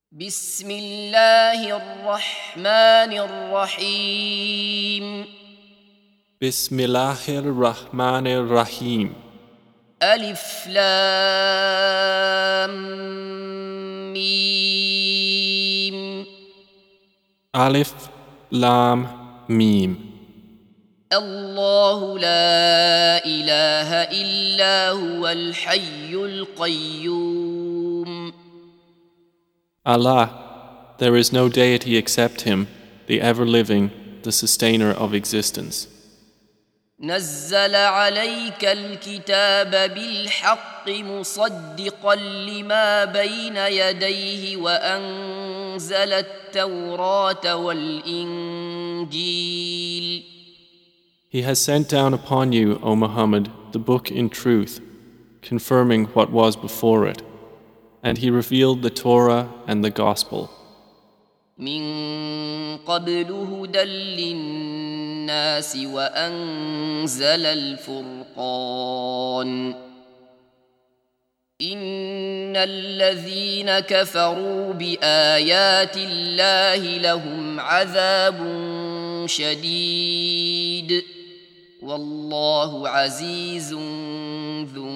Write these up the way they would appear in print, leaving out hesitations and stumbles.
بسم الله الرحمن الرحيم Bismillahir Rahmanir Rahim. ألف لام ميم Alif Lam Mim. الله لا إله إلا هو الحي القيوم Allah, there is no deity except Him, the ever-living, the sustainer of existence. نزل عليك الكتاب بالحق مصدقا لما بين يديه وأنزل التوراة والإنجيل He has sent down upon you, O Muhammad, the book in truth, confirming what was before it, and He revealed the Torah and the Gospel. من قبل هدى للناس وأنزل الفرقان إن الذين كفروا بآيات الله لهم عذاب شديد والله عزيز ذو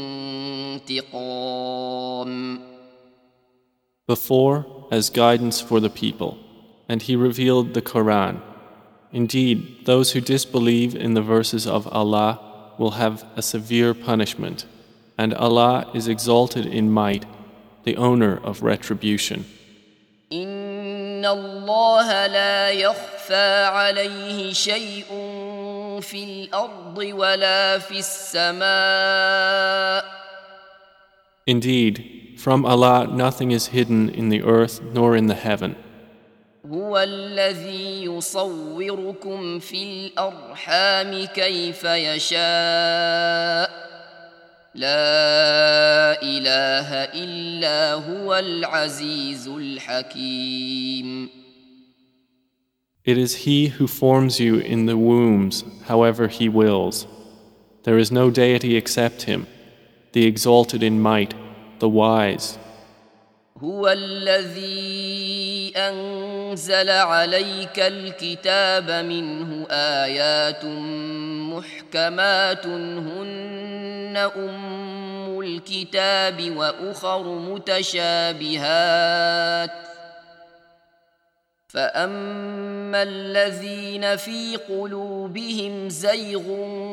انتقام. Before, as guidance for the people, and He revealed the Quran. Indeed, those who disbelieve in the verses of Allah will have a severe punishment, and Allah is exalted in might, the owner of retribution. إن الله لا يخفى عليه شيء في الأرض ولا في السماء. Indeed, from Allah nothing is hidden in the earth nor in the heaven. هو الذي يصوركم في الأرحام كيف يشاء لا إله إلا هو العزيز الحكيم. It is He who forms you in the wombs however He wills. There is no deity except Him, the exalted in might, the wise. هو الذي أنزل عليك الكتاب منه آيات محكمات هن أم الكتاب وأخر متشابهات فأما الذين في قلوبهم زيغ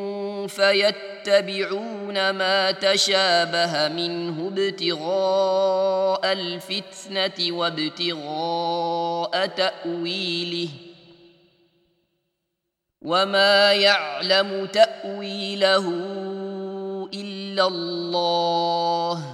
فيتبعون ما تشابه منه ابتغاء الفتنة وابتغاء تأويله وما يعلم تأويله إلا الله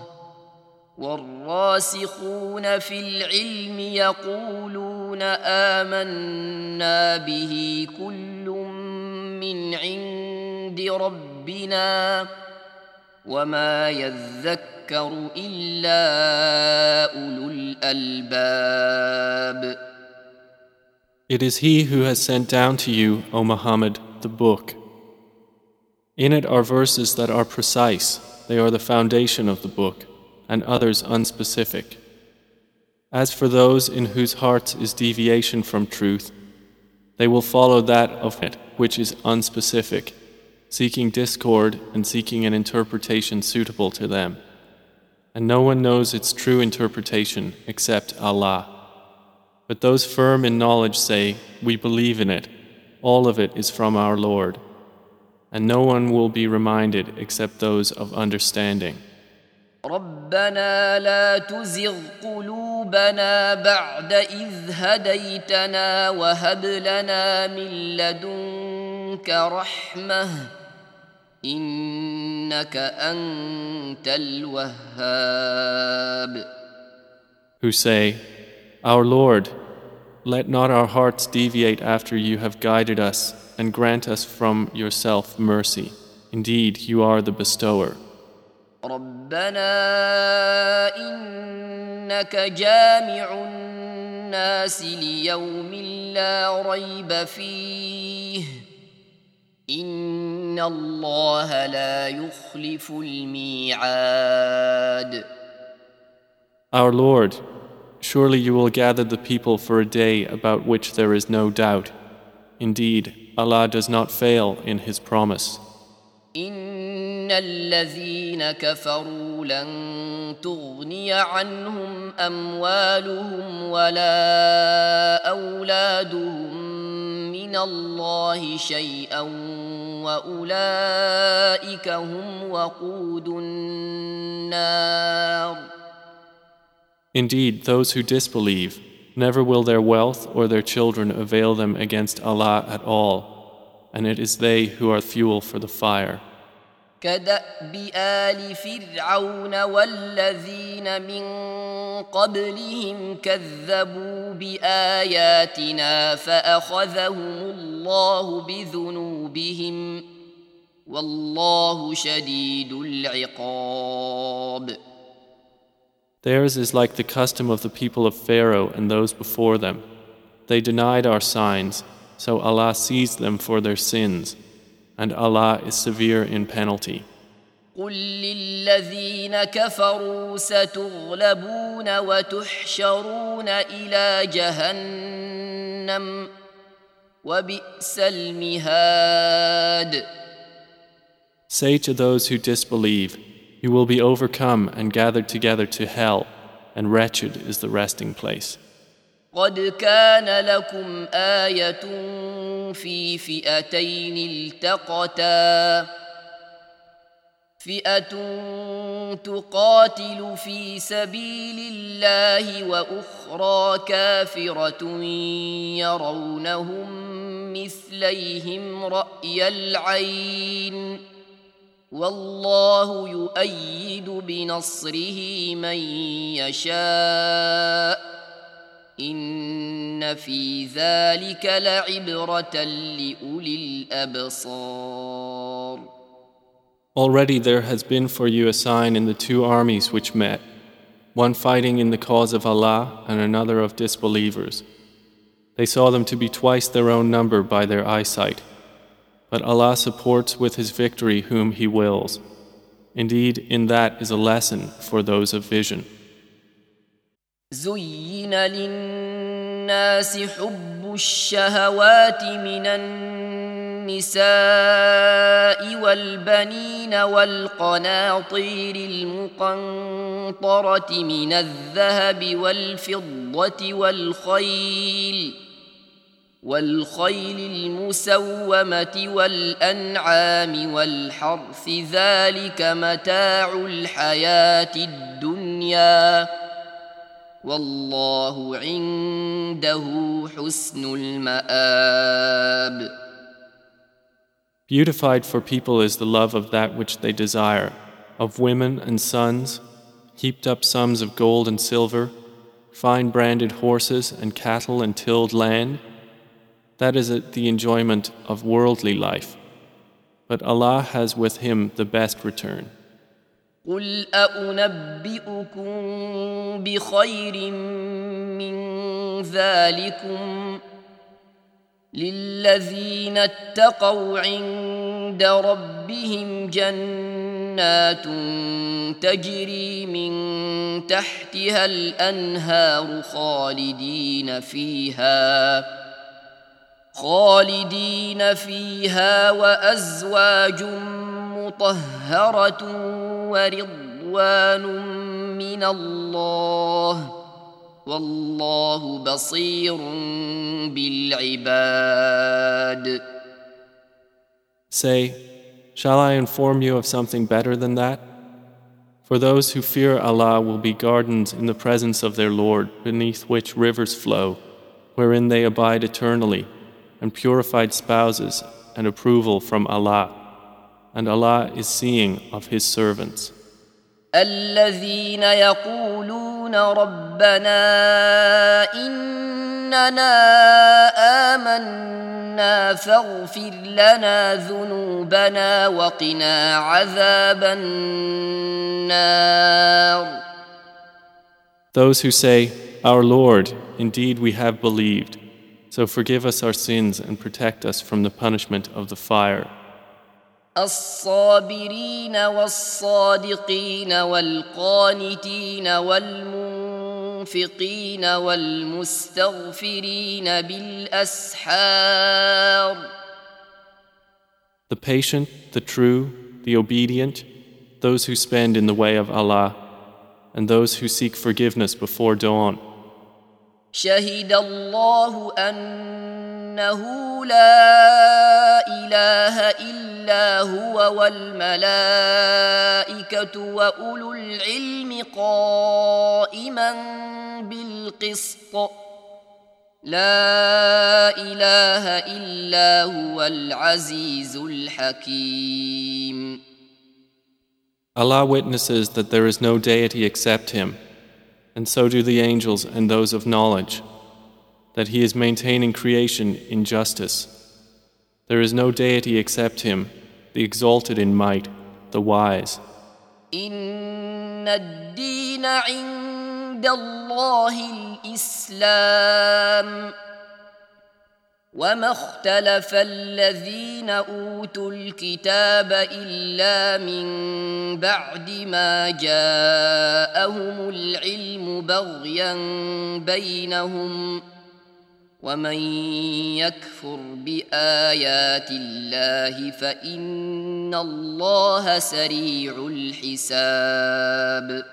والراسخون في العلم يقولون آمنا به كل من عند ربنا وما يذكر إلا أولو الألباب. It is He who has sent down to you, O Muhammad, the book. In it are verses that are precise, they are the foundation of the book, and others unspecific. As for those in whose hearts is deviation from truth, they will follow that of it which is unspecific, seeking discord and seeking an interpretation suitable to them. And no one knows its true interpretation except Allah. But those firm in knowledge say, we believe in it, all of it is from our Lord. And no one will be reminded except those of understanding. ربنا لا تزغ قلوبنا بعد إذ هديتنا وهب لنا من لدنك رحمة إنك أنت الوهاب. Who say, Our Lord, let not our hearts deviate after you have guided us and grant us from yourself mercy. Indeed, you are the bestower. ربنا إنك جامع الناس ليوم لا ريب فيه إن الله لا يخلف الميعاد. Our Lord, surely you will gather the people for a day about which there is no doubt. Indeed, Allah does not fail in His promise. إن الذين كفروا لن تغني عنهم أموالهم ولا أولادهم من الله شيئا وأولئك هم وقود النار. Indeed, those who disbelieve, never will their wealth or their children avail them against Allah at all, and it is they who are fuel for the fire. كدأب آل فرعون والذين من قبلهم كذبوا بآياتنا فأخذهم الله بذنوبهم والله شديد العقاب. Theirs is like the custom of the people of Pharaoh and those before them. They denied our signs, so Allah seized them for their sins, and Allah is severe in penalty. قل للذين كفروا ستغلبون وتحشرون إلى جهنم وبئس المهاد. Say to those who disbelieve, you will be overcome and gathered together to hell, and wretched is the resting place. قد كان لكم آية في فئتين التقتا فئة تقاتل في سبيل الله وأخرى كافرة يرونهم مثليهم رأي العين والله يؤيد بنصره من يشاء إن في ذلك لعبرة لأولي الأبصار. Already there has been for you a sign in the two armies which met, one fighting in the cause of Allah and another of disbelievers. They saw them to be twice their own number by their eyesight, but Allah supports with His victory whom He wills. Indeed, in that is a lesson for those of vision. زين للناس حب الشهوات من النساء والبنين والقناطير المقنطرة من الذهب والفضة والخيل المسومة والأنعام والحرث ذلك متاع الحياة الدنيا والله عنده حسن المآب. Beautified for people is the love of that which they desire, of women and sons, heaped up sums of gold and silver, fine branded horses and cattle and tilled land. That is the enjoyment of worldly life. But Allah has with Him the best return. قل أنبئكم بخير من ذلكم للذين اتقوا عند ربهم جنات تجري من تحتها الأنهار خالدين فيها وأزواج مطهرة ورضوان من الله والله بصير بالعباد. Say, shall I inform you of something better than that? For those who fear Allah will be gardens in the presence of their Lord, beneath which rivers flow, wherein they abide eternally, and purified spouses and approval from Allah. And Allah is seeing of His servants. الذين يقولون ربنا إننا آمنا فاغفر لنا ذنوبنا وقنا عذاب النار. Those who say, Our Lord, indeed we have believed, so forgive us our sins and protect us from the punishment of the fire. الصابرين والصادقين والقانتين والمنفقين والمنفقين والمستغفرين بالأسحار. The patient, the true, the obedient, those who spend in the way of Allah, and those who seek forgiveness before dawn. شهد الله أنه لا إله إلا هو والملائكة وأولو العلم قائما بالقسط لا إله إلا هو العزيز الحكيم. Allah witnesses that there is no deity except Him, and so do the angels and those of knowledge, that He is maintaining creation in justice. There is no deity except Him, the exalted in might, the wise. إن الدين عند الله الإسلام وما اختلف الذين أوتوا الكتاب إلا من بعد ما جاءهم العلم بغيا بينهم ومن يكفر بآيات الله فإن الله سريع الحساب.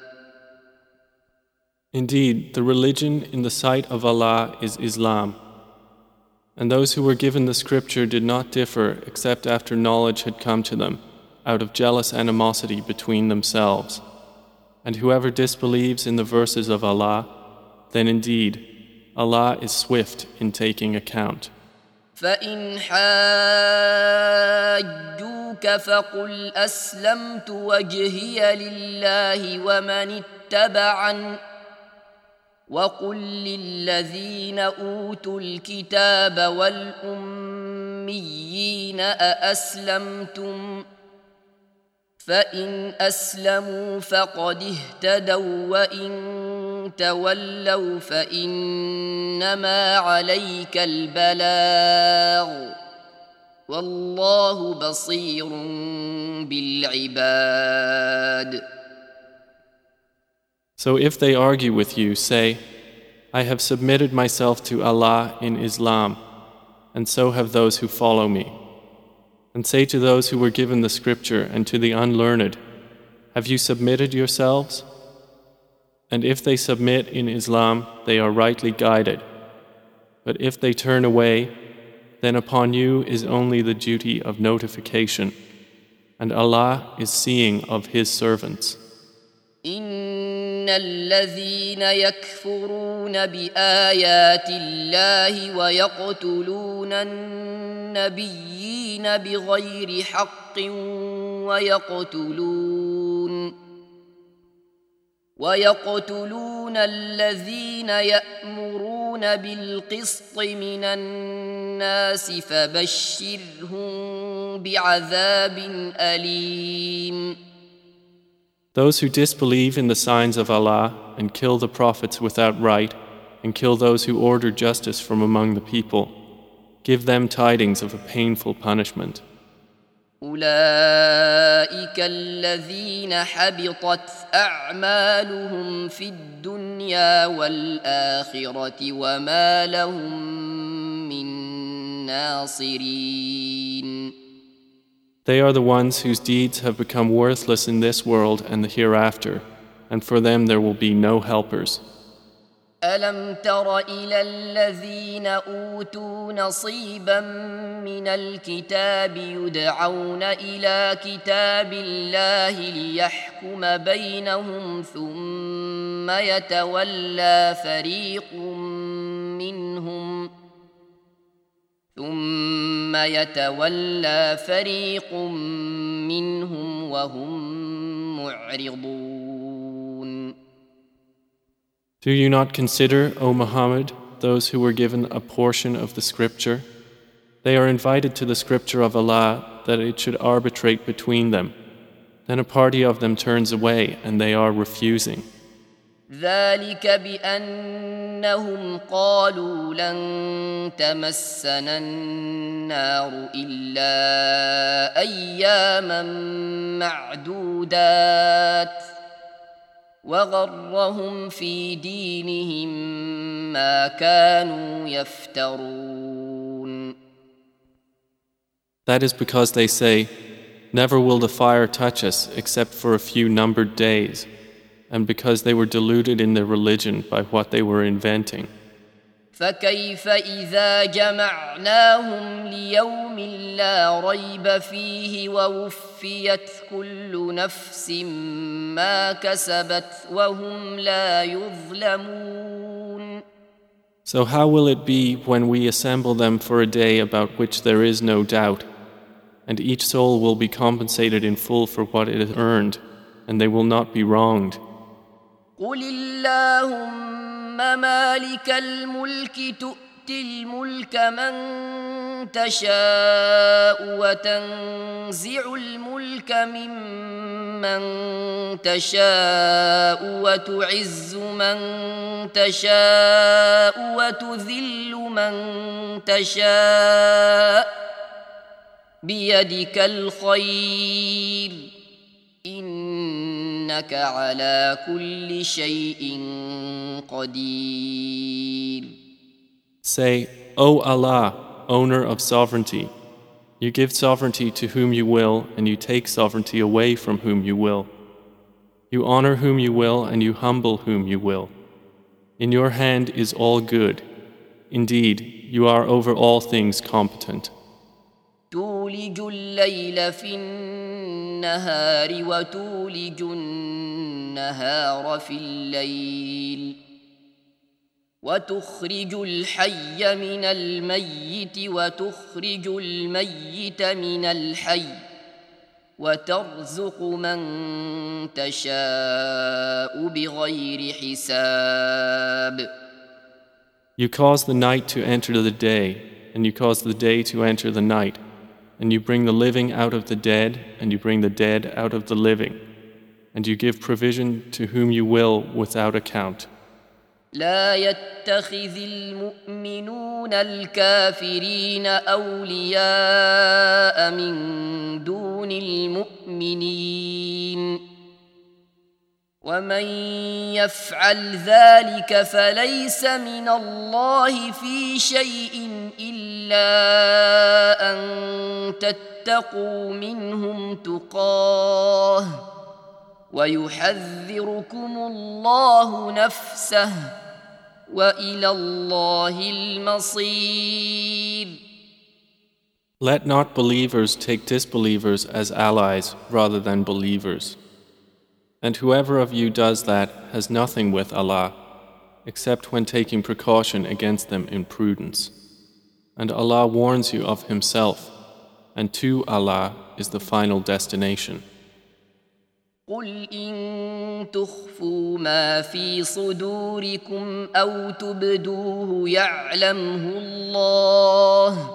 Indeed, the religion in the sight of Allah is Islam. And those who were given the scripture did not differ except after knowledge had come to them, out of jealous animosity between themselves. And whoever disbelieves in the verses of Allah, then indeed Allah is swift in taking account. فإن حاجوك فقل أسلمت وجهي لله ومن اتبعني وقل للذين أوتوا الكتاب والأميين أأسلمتم فإن أسلموا فقد اهتدوا وإن تولوا فإنما عليك البلاغ والله بصير بالعباد. So if they argue with you, say, I have submitted myself to Allah in Islam, and so have those who follow me. And say to those who were given the scripture and to the unlearned, have you submitted yourselves? And if they submit in Islam, they are rightly guided. But if they turn away, then upon you is only the duty of notification, and Allah is seeing of His servants. إن الذين يكفرون بآيات الله ويقتلون النبيين بغير حق ويقتلون الذين يأمرون بالقسط من الناس فبشرهم بعذاب أليم. Those who disbelieve in the signs of Allah and kill the prophets without right and kill those who order justice from among the people, give them tidings of a painful punishment. أولئك الذين حبطت أعمالهم في الدنيا والآخرة وما لهم من ناصرين. They are the ones whose deeds have become worthless in this world and the hereafter, and for them there will be no helpers. ألم تر إلى الذين أوتوا نصيبا من الكتاب يدعون إلى كتاب الله ليحكم بينهم ثم يتولى فريق منهم وهم معرضون. Do you not consider, O Muhammad, those who were given a portion of the scripture? They are invited to the scripture of Allah that it should arbitrate between them. Then a party of them turns away and they are refusing. ذلك بأنهم قالوا لن تمسنا النار إلا أياما معدودات وغرهم في دينهم ما كانوا يفترون. That is because they say, "Never will the fire touch us except for a few numbered days," and because they were deluded in their religion by what they were inventing. فكيف إذا جمعناهم ليوم لا ريب فيه ووفيت كل نفس ما كسبت وهم لا يظلمون. So how will it be when we assemble them for a day about which there is no doubt, and each soul will be compensated in full for what it has earned, and they will not be wronged? قل اللهم مالك الملك تؤتي الملك من تشاء وتنزع الملك ممن تشاء وتعز من تشاء وتذل من تشاء بيدك الخير إنك على كل شيء قدير. Say, O Allah, owner of sovereignty, you give sovereignty to whom you will, and you take sovereignty away from whom you will. You honor whom you will, and you humble whom you will. In your hand is all good. Indeed, you are over all things competent. تولج الليل في النهار وتولج النهار في الليل وتخرج الحي من الميت وتخرج الميت من الحي وترزق من تشاء بغير حساب. You cause the night to enter the day, and you cause the day to enter the night, and you bring the living out of the dead, and you bring the dead out of the living, and you give provision to whom you will without account. لا يتخذ المؤمنون الكافرين أولياء من دون المؤمنين ومن يفعل ذلك فليس من الله في شيء إلا أن تتقوا منهم تقاه ويحذركم الله نفسه وإلى الله المصير. Let not believers take disbelievers as allies rather than believers. And whoever of you does that has nothing with Allah, except when taking precaution against them in prudence. And Allah warns you of Himself, and to Allah is the final destination. قل إن تخفوا ما في صدوركم أو تبدوه يعلمه الله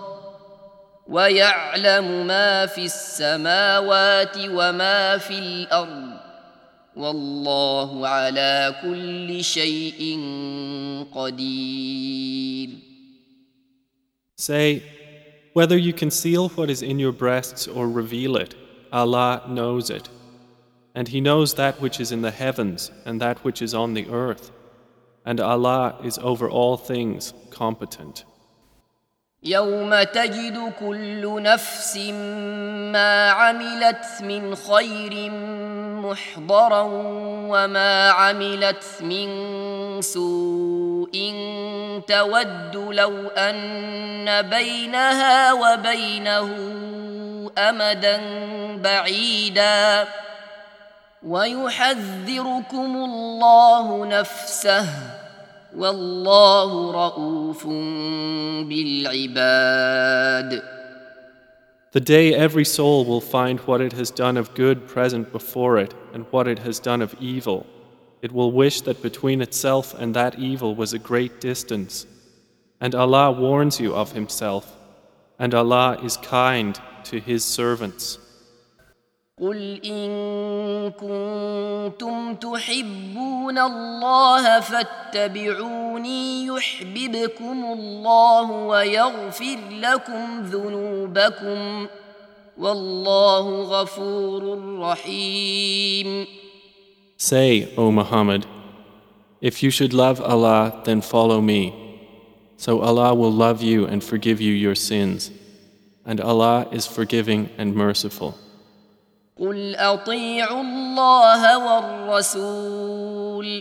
ويعلم ما في السماوات وما في الأرض والله على كل شيء قدير. Say, whether you conceal what is in your breasts or reveal it, Allah knows it. And He knows that which is in the heavens and that which is on the earth. And Allah is over all things competent. يوم تجد كل نفس ما عملت من خير محضرا وما عملت من سوء تود لو أن بينها وبينه أمدا بعيدا ويحذركم الله نفسه والله رؤوف بالعباد. The day every soul will find what it has done of good present before it and what it has done of evil. It will wish that between itself and that evil was a great distance. And Allah warns you of Himself, and Allah is kind to His servants. قل إن كنتم تحبون الله فاتبعوني يحببكم الله ويغفر لكم ذنوبكم والله غفور رحيم. Say, O Muhammad, if you should love Allah, then follow me. So Allah will love you and forgive you your sins. And Allah is forgiving and merciful. قل أطيعوا الله والرسول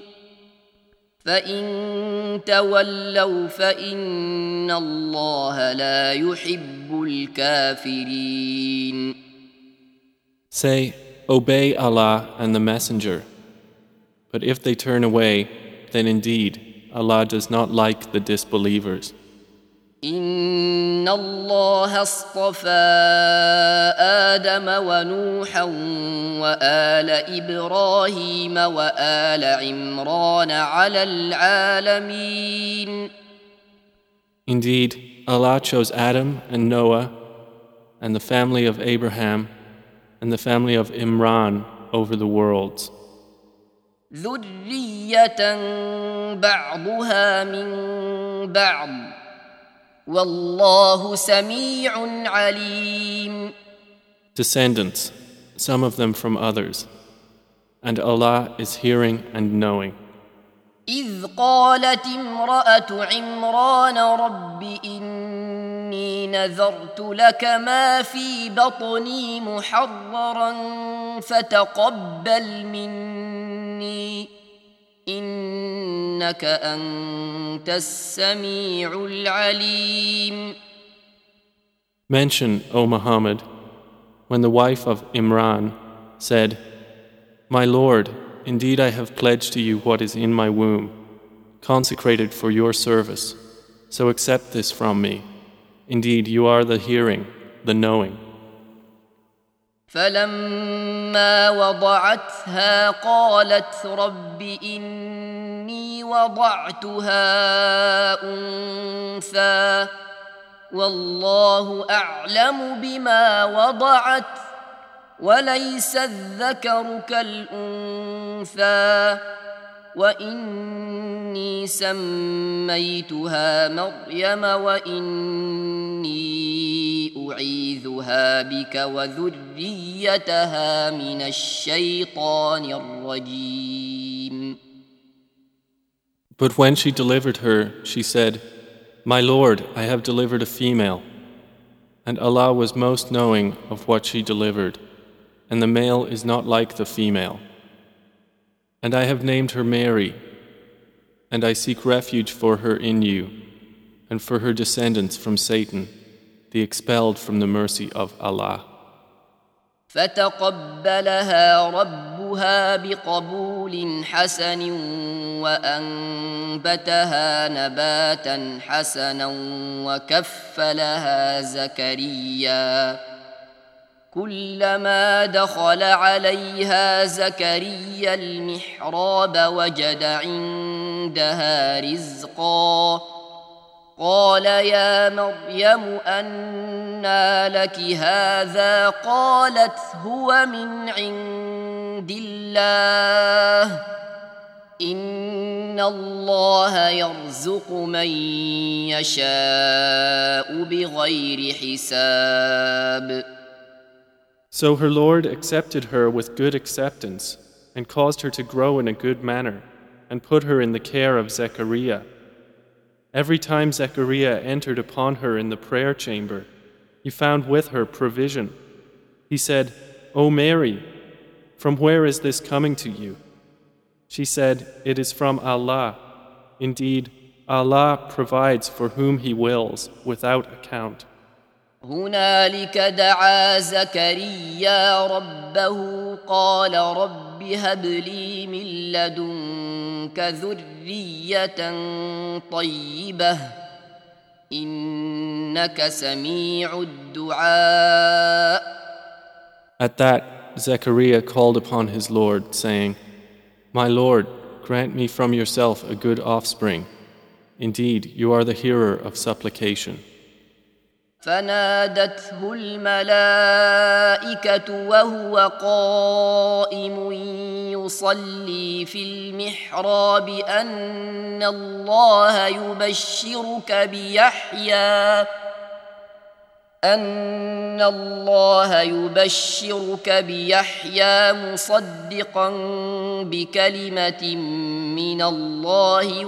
فإن تولوا فإن الله لا يحب الكافرين. Say, obey Allah and the Messenger. But if they turn away, then indeed Allah does not like the disbelievers. إن الله اصطفى آدم ونوحا وآل إبراهيم وآل عمران على العالمين. Indeed, Allah chose Adam and Noah and the family of Abraham and the family of Imran over the worlds. ذرية بعضها من بعض والله سميع عليم. Descendants, some of them from others, and Allah is hearing and knowing. إذ قالت امرأة عمران رب إني نذرت لك ما في بطني محررا فتقبل مني إنك أنت السميع العليم. Mention, O Muhammad, when the wife of Imran said, My Lord, indeed I have pledged to you what is in my womb, consecrated for your service, so accept this from me. Indeed, you are the hearing, the knowing. فلما وضعتها قالت رب إني وضعتها أنثى والله أعلم بما وضعت وليس الذكر كالأنثى وإني سميتها مريم وإني أعيذها بك وذريتها من الشيطان الرجيم. But when she delivered her, she said, My Lord, I have delivered a female. And Allah was most knowing of what she delivered, and the male is not like the female. And I have named her Mary, and I seek refuge for her in you, and for her descendants from Satan, the expelled from the mercy of Allah. فتقبلها ربها بقبول حسن وأنبتها نباتا حسنا وكفلها زكريا كلما دخل عليها زكريا المحراب وجد عندها رزقا قال يا مريم أنى لك هذا قالت هو من عند الله إن الله يرزق من يشاء بغير حساب. So her Lord accepted her with good acceptance and caused her to grow in a good manner and put her in the care of Zechariah. Every time Zechariah entered upon her in the prayer chamber, he found with her provision. He said, O Mary, from where is this coming to you? She said, It is from Allah. Indeed, Allah provides for whom He wills without account. هنالك دعا زكريا ربه قال رب هب لي من لدنك ذرية طيبة إنك سميع الدعاء. At that, Zechariah called upon his Lord, saying, My Lord, grant me from yourself a good offspring. Indeed, you are the hearer of supplication. فنادته الملائكة وهو قائم يصلي في المحراب أن الله أن الله يبشرك بيحيى مصدقا بكلمة من الله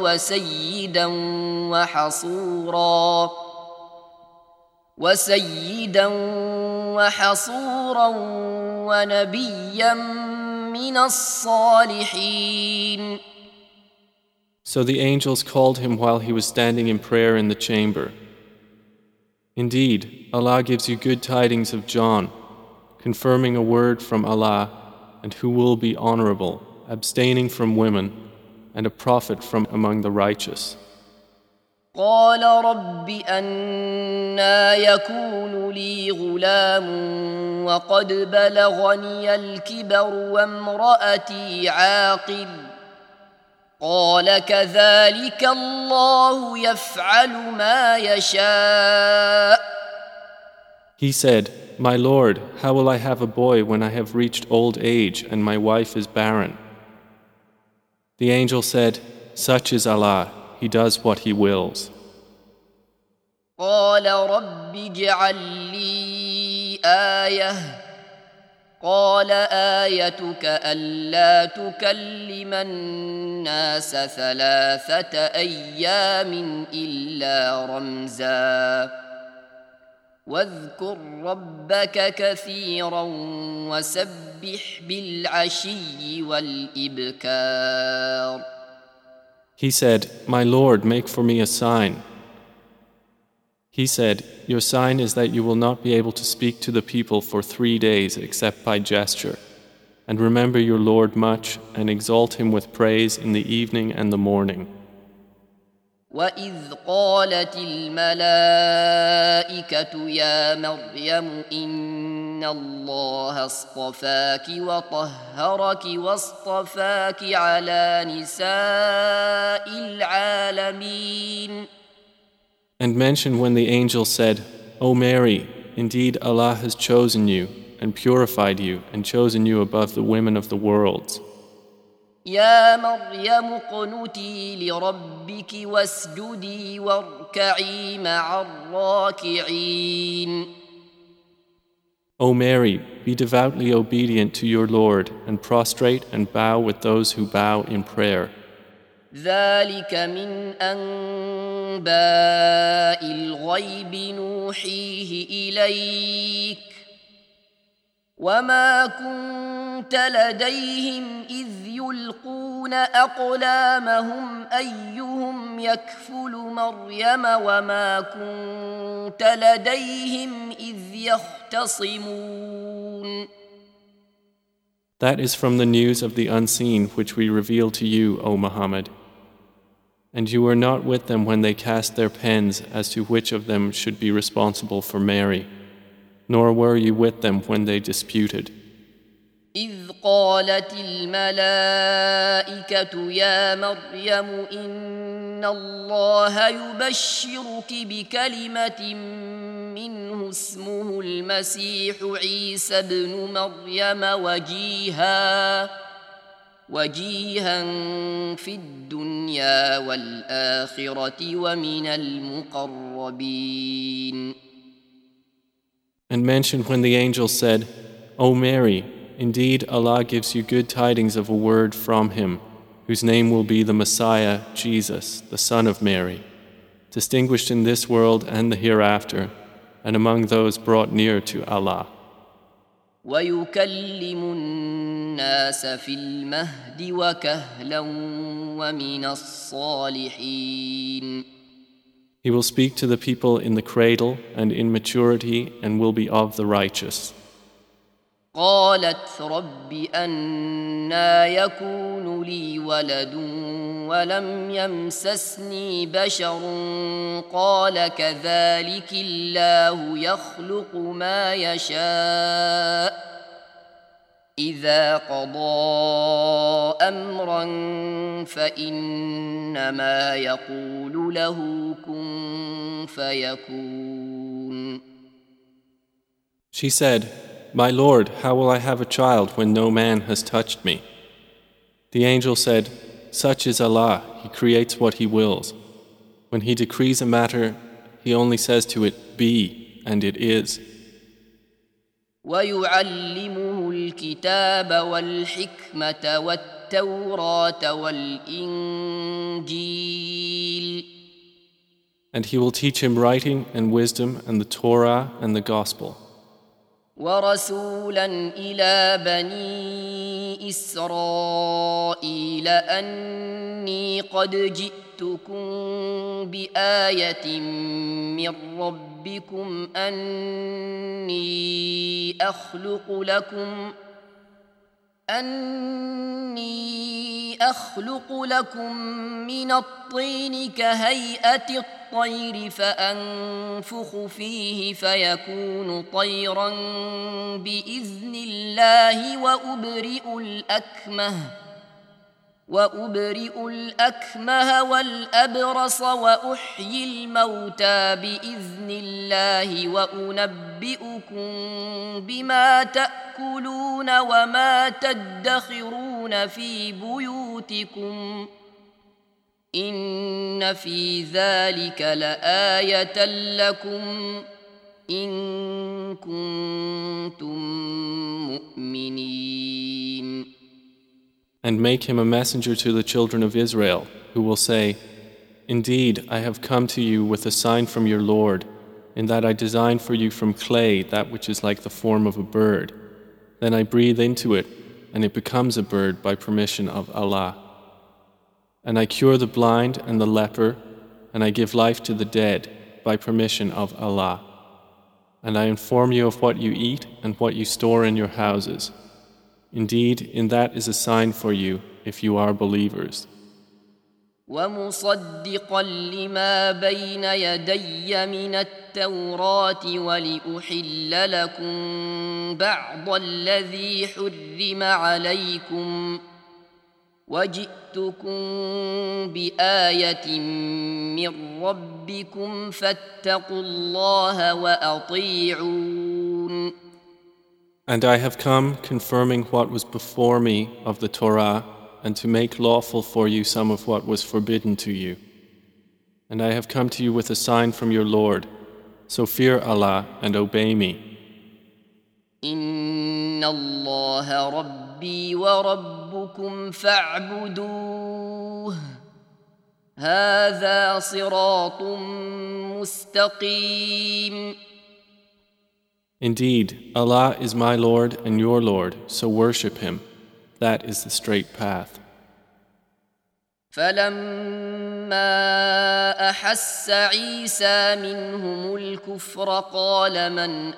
وسيدا وحصورا ونبيا من الصالحين. So the angels called him while he was standing in prayer in the chamber. Indeed, Allah gives you good tidings of John, confirming a word from Allah, and who will be honorable, abstaining from women, and a prophet from among the righteous. قال رب أنى يكون لي غلام وقد بلغني الكبر وامرأتي عاقر قال كذلك الله يفعل ما يشاء. He said, My Lord, how will I have a boy when I have reached old age and my wife is barren? The angel said, Such is Allah, He does what He wills. قال رب اجعل لي آية قال آيتك ألا تكلم الناس 3 أيام إلا رمزا واذكر ربك كثيرا وسبح بالعشي والإبكار. He said, My Lord, make for me a sign. He said, Your sign is that you will not be able to speak to the people for 3 days except by gesture. And remember your Lord much and exalt Him with praise in the evening and the morning. وَإِذْ قَالَتِ الْمَلَائِكَةُ يَا مَرْيَمُ إِنَّ اللَّهَ اصْطَفَاكِ وَطَهَّرَكِ وَاصْطَفَاكِ عَلَى نِسَاءِ الْعَالَمِينَ. And mention when the angel said, O Mary, indeed Allah has chosen you and purified you and chosen you above the women of the worlds. يا مريم اقنتي لربك واسجدي واركعي مع الراكعين. O Mary, be devoutly obedient to your Lord and prostrate and bow with those who bow in prayer. ذلك من أنباء الغيب نوحيه إليك وما كنت لديهم إذ يلقون أقلامهم أيهم يكفل مريم وما كنت لديهم إذ يختصمون. That is from the news of the unseen which we reveal to you, O Muhammad. And you were not with them when they cast their pens as to which of them should be responsible for Mary, nor were you with them when they disputed. إذ قالت الملائكة يا مريم إن الله يبشرك بكلمة منه اسمه المسيح عيسى ابن مريم وجيها في الدنيا والآخرة ومن المقربين. And mention when the angel said, O Mary, indeed Allah gives you good tidings of a word from Him, whose name will be the Messiah, Jesus, the Son of Mary, distinguished in this world and the hereafter, and among those brought near to Allah. ويكلم الناس في المهد وكهلا ومن الصالحين. He will speak to the people in the cradle and in maturity and will be of the righteous. قالت رب أنى يكون لي ولد ولم يمسسني بشر قال كذلك الله يخلق ما يشاء إذا قضى أمرا فإنما يقول له كن فيكون. She said, My Lord, how will I have a child when no man has touched me? The angel said, Such is Allah, He creates what He wills. When He decrees a matter, He only says to it, Be, and it is. ويعلمه الكتاب والحكمة والتوراة والإنجيل. And he will teach him writing and wisdom and the Torah and the Gospel. ورسولا إلى بني إسرائيل أني قد جئتكم بآية من ربكم أني أخلق لكم من الطين كهيئة الطير فأنفخ فيه فيكون طيرا بإذن الله وأبرئ الأكمه والأبرص وأحيي الموتى بإذن الله وأنبئكم بما تأكلون وما تدخرون في بيوتكم إن في ذلك لآية لكم إن كنتم مؤمنين. And make him a messenger to the children of Israel, who will say, Indeed, I have come to you with a sign from your Lord, in that I design for you from clay that which is like the form of a bird. Then I breathe into it, and it becomes a bird by permission of Allah. And I cure the blind and the leper, and I give life to the dead by permission of Allah. And I inform you of what you eat and what you store in your houses. Indeed, in that is a sign for you if you are believers. ومصدقا لما بين يدي من التوراة ولأحل لكم بعض الذي حرم عليكم وجئتكم بآية من ربكم فاتقوا الله وأطيعون. And I have come confirming what was before me of the Torah, and to make lawful for you some of what was forbidden to you. And I have come to you with a sign from your Lord, so fear Allah and obey me. إن الله ربي وربكم فاعبدوه هذا صراط مستقيم. Indeed, Allah is my Lord and your Lord, so worship Him. That is the straight path. فلما أحس عيسى منهم الكفر قال من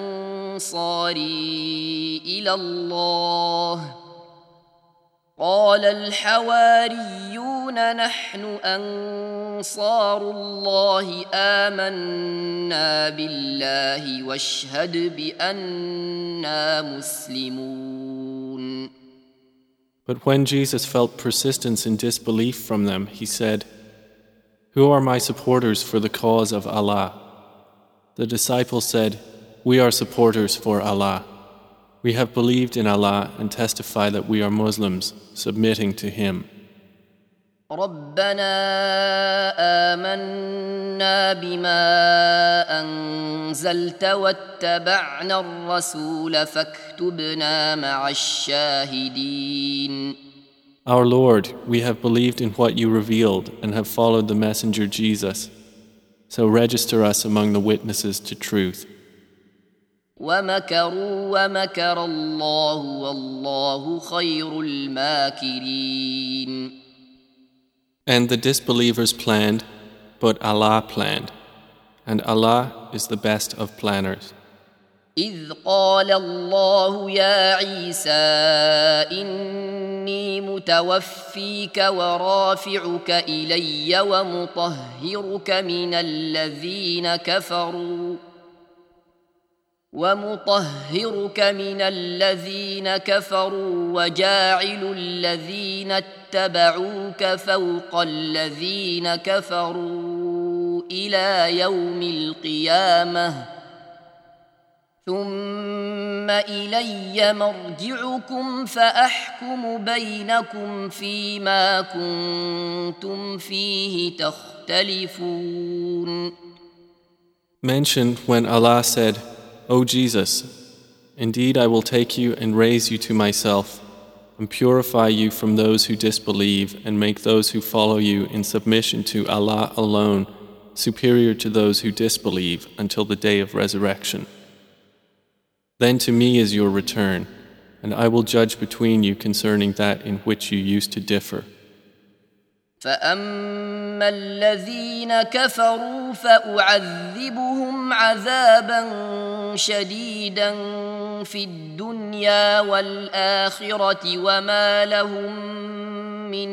أنصاري إلى الله قال الحواريون نحن أنصار الله آمنا بالله واشهد بأننا مسلمون. But when Jesus felt persistence in disbelief from them, he said, Who are my supporters for the cause of Allah? The disciples said, We are supporters for Allah. We have believed in Allah and testify that we are Muslims, submitting to Him. ربنا آمنا بما أنزلت واتبعنا الرسول فاكتبنا مع الشاهدين. Our Lord, we have believed in what you revealed and have followed the messenger Jesus. So register us among the witnesses to truth. ومكروا ومكر الله والله خير الماكرين. And the disbelievers planned, but Allah planned, and Allah is the best of planners. إذ قال الله يا عيسى إني متوفيك ورافعك إلي ومطهرك من الذين كفروا وجاعل الذين اتبعوك فوق الذين كفروا إلى يوم القيامة ثم إلي مرجعكم فأحكم بينكم فيما كنتم فيه تختلفون. Mention when Allah said, O Jesus, indeed I will take you and raise you to myself, and purify you from those who disbelieve, and make those who follow you in submission to Allah alone superior to those who disbelieve until the day of resurrection. Then to me is your return, and I will judge between you concerning that in which you used to differ. فأما الذين كفروا فأعذبهم عذابا شديدا في الدنيا والآخرة وما لهم من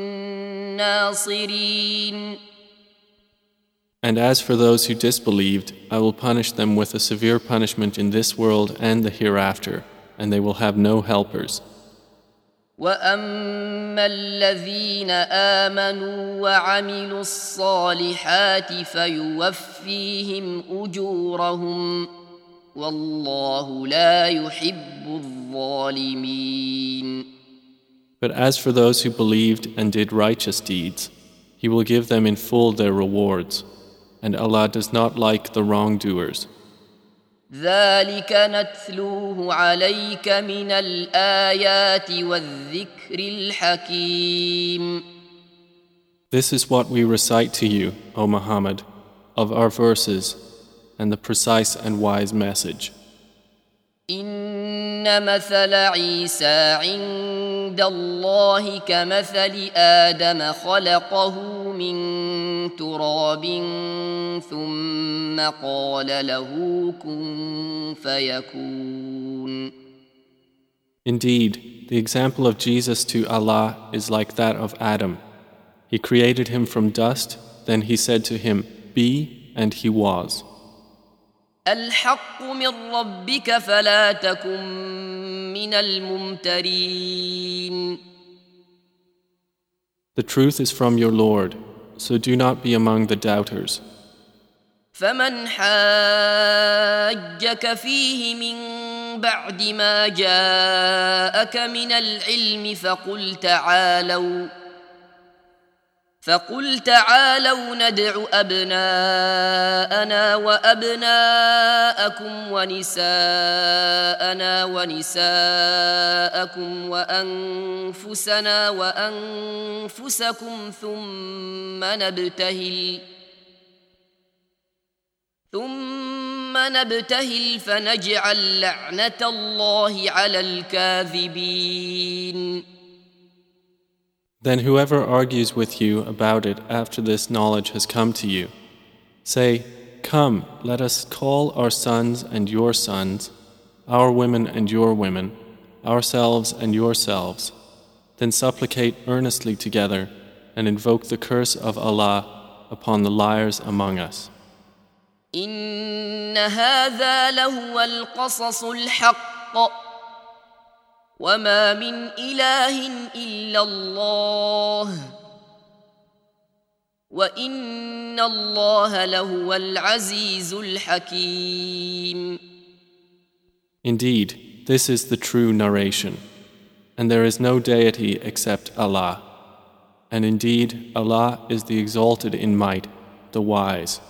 ناصرين. And as for those who disbelieved, I will punish them with a severe punishment in this world and the hereafter, and they will have no helpers. وأما الذين آمنوا وعملوا الصالحات فيوفيهم أجورهم والله لا يحب الظالمين. But as for those who believed and did righteous deeds, He will give them in full their rewards, and Allah does not like the wrongdoers. ذلك نتلوه عليك من الآيات والذكر الحكيم. This is what we recite to you, O Muhammad, of our verses and the precise and wise message. إن مثل عيسى عند الله كمثل آدم خلقه من تراب ثم قال له كن فيكون. Indeed, the example of Jesus to Allah is like that of Adam. He created him from dust, then he said to him, Be, and he was. الحق من ربك فلا تكن من الممترين. The truth is from your Lord, so do not be among the doubters. فمن حاجك فيه من بعد ما جاءك من العلم فقل تعالوا ندع أبناءنا وأبناءكم ونساءنا ونساءكم وأنفسنا وأنفسكم ثم نبتهل فنجعل لعنة الله على الكاذبين. Then whoever argues with you about it after this knowledge has come to you, say, Come, let us call our sons and your sons, our women and your women, ourselves and yourselves, then supplicate earnestly together and invoke the curse of Allah upon the liars among us. إن هذا لهو القصص الحق وما من إله إلا الله وإن الله لهو العزيز الحكيم. Indeed, this is the true narration, and there is no deity except Allah. And indeed, Allah is the exalted in might, the wise.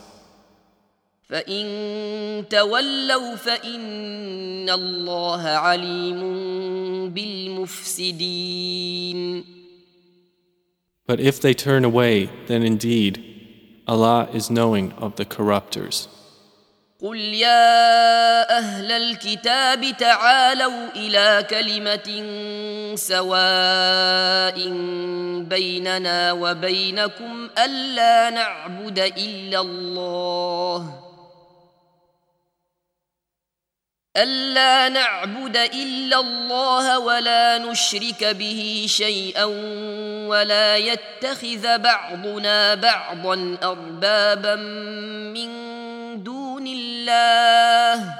فإن تولوا فإن الله عليم بالمفسدين. But if they turn away, then indeed, Allah is knowing of the corrupters. قل يا أهل الكتاب تعالوا إلى كلمة سواء بيننا وبينكم ألا نعبد إلا الله ولا نشرك به شيئا ولا يتخذ بعضنا بعضا أربابا من دون الله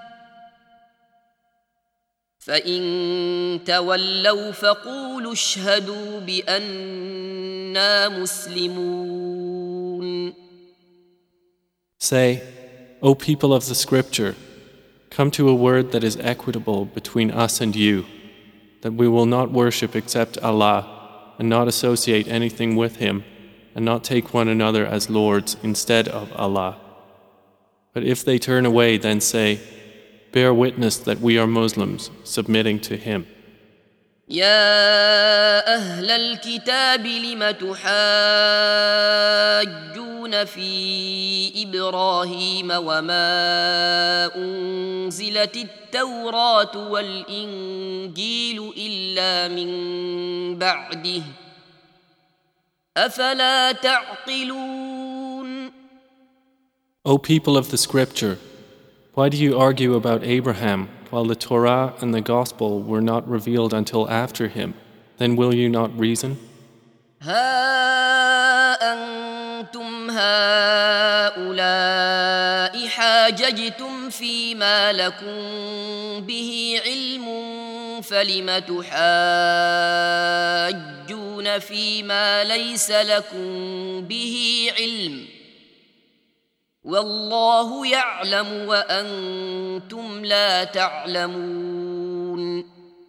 فإن تولوا فقولوا اشهدوا بأننا مسلمون. Say, O people of the scripture, come to a word that is equitable between us and you, that we will not worship except Allah, and not associate anything with Him, and not take one another as lords instead of Allah. But if they turn away, then say, bear witness that we are Muslims, submitting to him. يا أهل الكتاب لم تحاجون في إبراهيم وما أنزلت التوراة والإنجيل إلا من بعده أفلا تعقلون. O people of the scripture, why do you argue about Abraham while the Torah and the Gospel were not revealed until after him? Then will you not reason? ها أنتم هؤلاء حاججتم فيما لكم به علم فلم تحاجون فيما ليس لكم به علم والله يعلم وأنتم لا تعلمون.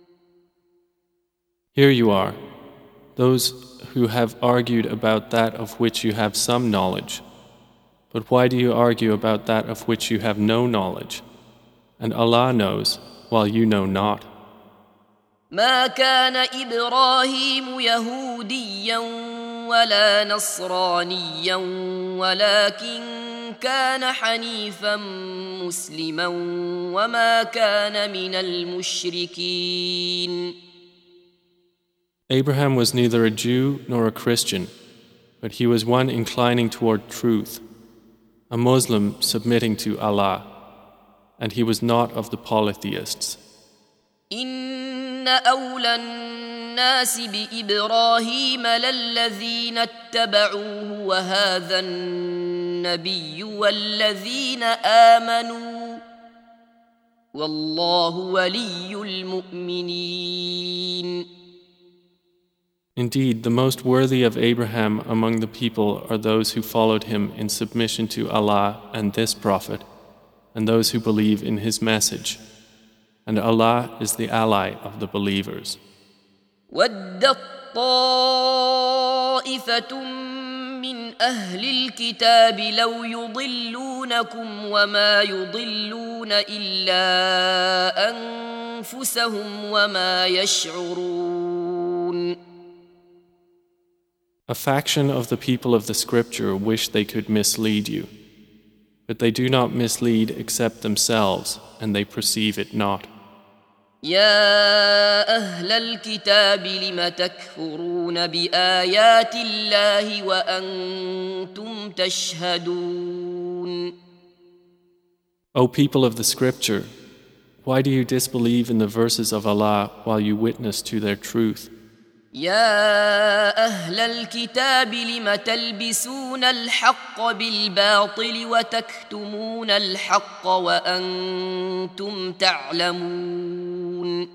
Here you are, those who have argued about that of which you have some knowledge. But why do you argue about that of which you have no knowledge? And Allah knows, while you know not. ما كان إبراهيم يهوديا ولا نصرانيا ولكن كان حنيفا مسلما وما كان من المشركين. Abraham was neither a Jew nor a Christian, but he was one inclining toward truth, a Muslim submitting to Allah, and he was not of the polytheists. إن أولى الناس بإبراهيم للذين اتبعوه وهذا النبي والذين آمنوا والله ولي المؤمنين. Indeed, the most worthy of Abraham among the people are those who followed him in submission to Allah and this Prophet, and those who believe in his message. And Allah is the ally of the believers. وَدَّت طَّائِفَةٌ مِّنْ أَهْلِ الْكِتَابِ لَوْ يُضِلُّونَكُمْ وَمَا يُضِلُّونَ إِلَّا أَنفُسَهُمْ وَمَا يَشْعُرُونَ. A faction of the people of the scripture wish they could mislead you, but they do not mislead except themselves, and they perceive it not. يا أهل الكتاب لم تكفرون بآيات الله وأنتم تشهدون. O people of the scripture, why do you disbelieve in the verses of Allah while you witness to their truth? يا أهل الكتاب لم تلبسون الحق بالباطل وتكتمون الحق وأنتم تعلمون.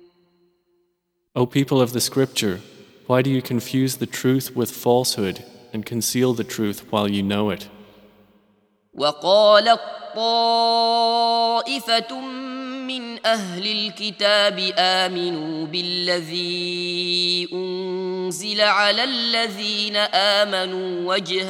O people of the scripture, why do you confuse the truth with falsehood and conceal the truth while you know it? وقالت طائفة من أهل الكتاب آمنوا بالذي أنزل على الذين آمنوا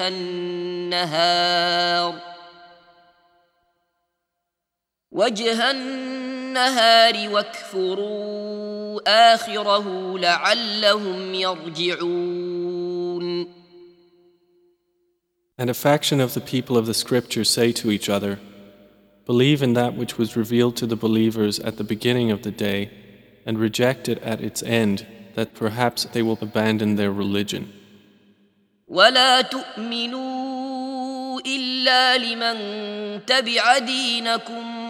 وجه النهار واكفروا آخره لعلهم يرجعون. And a faction of the people of the scripture say to each other, believe in that which was revealed to the believers at the beginning of the day, and reject it at its end, that perhaps they will abandon their religion. ولا تؤمنوا إلا لمن تبع دينكم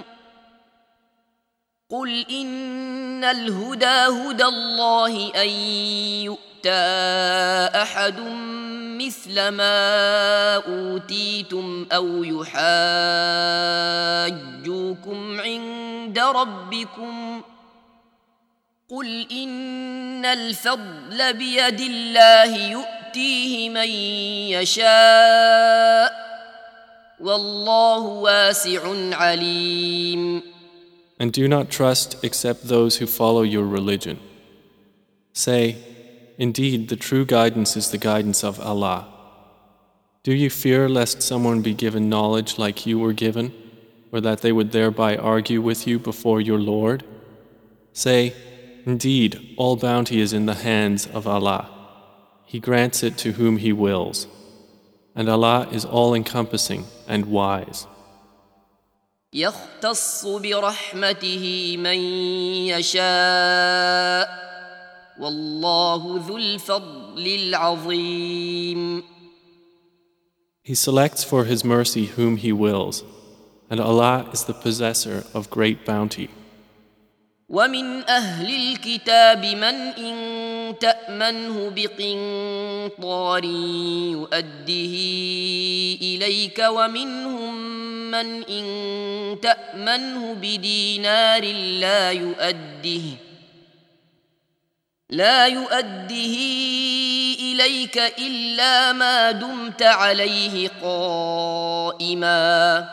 قل إن الهدى هدى الله أن يؤتى أحد مثل ما أوتيتم أو يحاجوكم عند ربكم قل إن الفضل بيد الله يؤتيه من يشاء والله واسع عليم. And do not trust except those who follow your religion. Say, indeed, the true guidance is the guidance of Allah. Do you fear lest someone be given knowledge like you were given? or that they would thereby argue with you before your Lord? Say, indeed, all bounty is in the hands of Allah. He grants it to whom He wills. And Allah is all-encompassing and wise. يختص برحمته من يشاء والله ذو الفضل العظيم. He selects for His mercy whom He wills, and Allah is the possessor of great bounty. ومن أهل الكتاب من إن تأمنه بقنطار يؤده إليك ومنهم من إن تأمنه بدينار لا يؤده إليك إلا ما دمت عليه قائما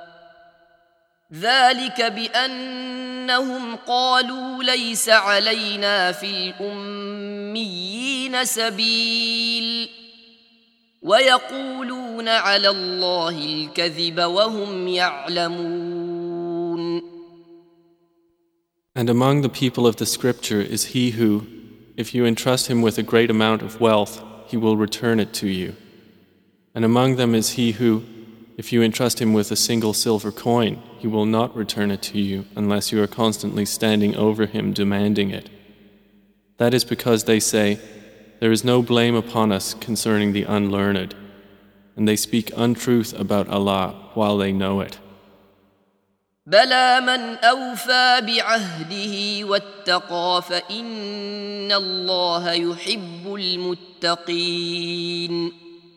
ذلك بأنهم قالوا ليس علينا في الأميين سبيل ويقولون على الله الكذب وهم يعلمون. And among the people of the scripture is he who, if you entrust him with a great amount of wealth, he will return it to you. And among them is he who, if you entrust him with a single silver coin, he will not return it to you unless you are constantly standing over him demanding it. That is because they say, there is no blame upon us concerning the unlearned, and they speak untruth about Allah while they know it. بلى من أوفى بعهده واتقى فإن الله يحب المتقين.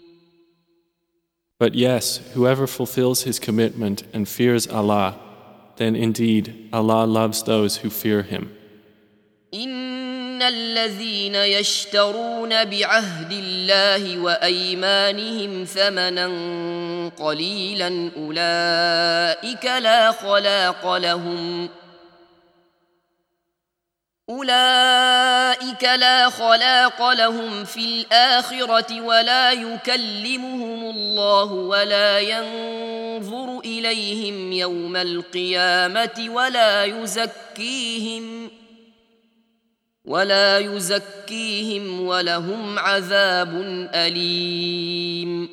But yes, whoever fulfills his commitment and fears Allah, then indeed Allah loves those who fear Him. إن الذين يشترون بعهد الله وأيمانهم ثمنا قليلا أولئك لا خلاق لهم في الآخرة ولا يكلمهم الله ولا ينظر إليهم يوم القيامة ولا يزكيهم ولهم عذاب أليم.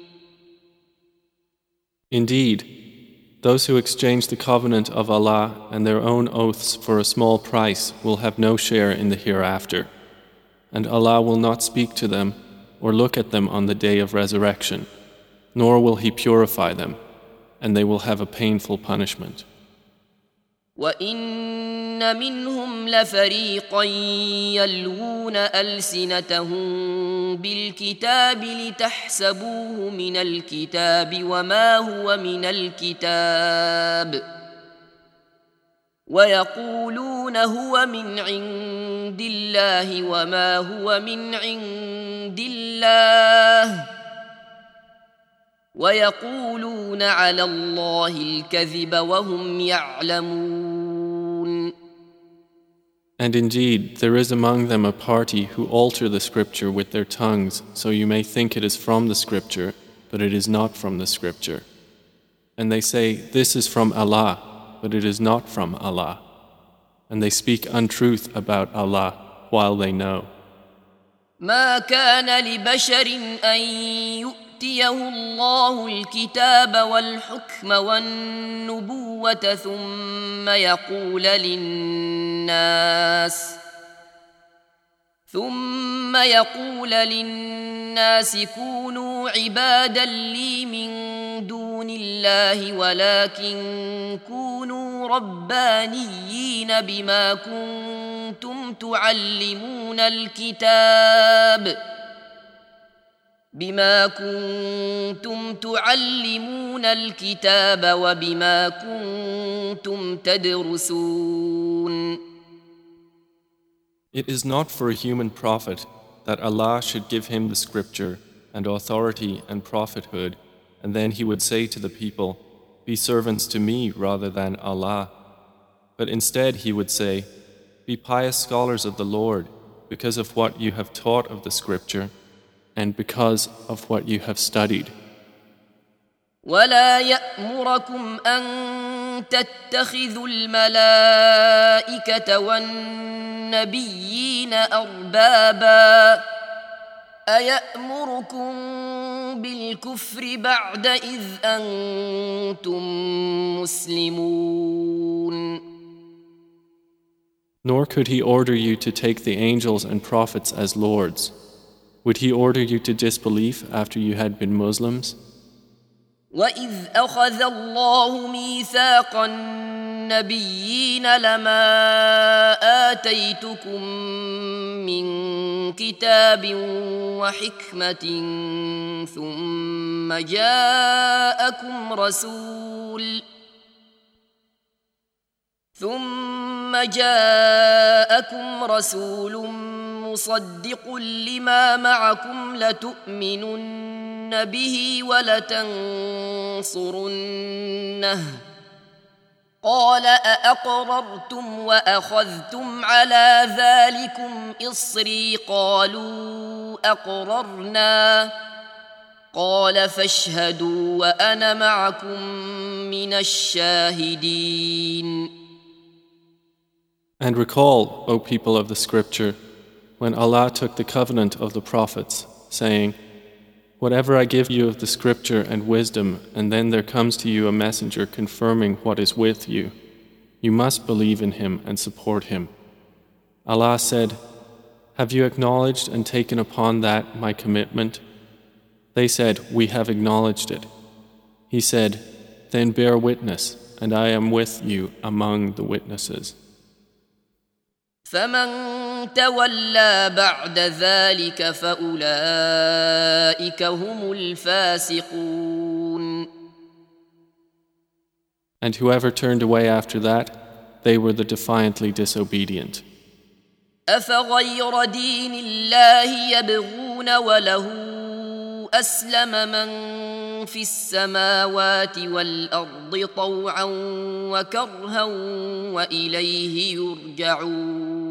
Indeed, those who exchange the covenant of Allah and their own oaths for a small price will have no share in the hereafter, and Allah will not speak to them or look at them on the day of resurrection, nor will He purify them, and they will have a painful punishment. وَإِنَّ مِنْهُمْ لَفَرِيقًا يَلْوُونَ أَلْسِنَتَهُم بِالْكِتَابِ لِتَحْسَبُوهُ مِنَ الْكِتَابِ وَمَا هُوَ مِنَ الْكِتَابِ وَيَقُولُونَ هُوَ مِنْ عِندِ اللَّهِ وَمَا هُوَ مِنْ عِندِ اللَّهِ وَيَقُولُونَ عَلَى اللَّهِ الْكَذِبَ وَهُمْ يَعْلَمُونَ. And indeed, there is among them a party who alter the scripture with their tongues, so you may think it is from the scripture, but it is not from the scripture. And they say, this is from Allah, but it is not from Allah. And they speak untruth about Allah while they know. ما كان لبشر أن يؤتيه الله الكتاب والحكم والنبوة ثم يقول للناس كونوا عبادا لي من دون الله ولكن كونوا ربانيين بما كنتم تعلمون الكتاب وبما كنتم تدرسون. It is not for a human prophet that Allah should give him the scripture and authority and prophethood, and then he would say to the people, be servants to me rather than Allah. But instead he would say, be pious scholars of the Lord because of what you have taught of the scripture and because of what you have studied. ولا يأمركم أن تتخذوا الملائكة والنبيين أربابا أيأمركم بالكفر بعد إذ أنتم مسلمون. Nor could he order you to take the angels and prophets as lords. Would he order you to disbelief after you had been Muslims? وَإِذْ أَخَذَ اللَّهُ مِيثَاقَ النَّبِيِّينَ لَمَا آتَيْتُكُم مِّن كِتَابٍ وَحِكْمَةٍ ثُمَّ جاءكم رسول مصدق لما معكم لتؤمنن به ولتنصرنه قال أأقررتم وأخذتم على ذلكم إصري قالوا أقررنا قال فاشهدوا وأنا معكم من الشاهدين. And recall, O people of the scripture, when Allah took the covenant of the prophets, saying, "Whatever I give you of the scripture and wisdom, and then there comes to you a messenger confirming what is with you, you must believe in him and support him." Allah said, "Have you acknowledged and taken upon that my commitment?" They said, "We have acknowledged it." He said, "Then bear witness, and I am with you among the witnesses." فمن تولى بعد ذلك فأولئك هم الفاسقون. And whoever turned away after that, they were the defiantly disobedient. أفغير دين الله يبغون وله أسلم من في السماوات والأرض طوعا وكرها وإليه يرجعون.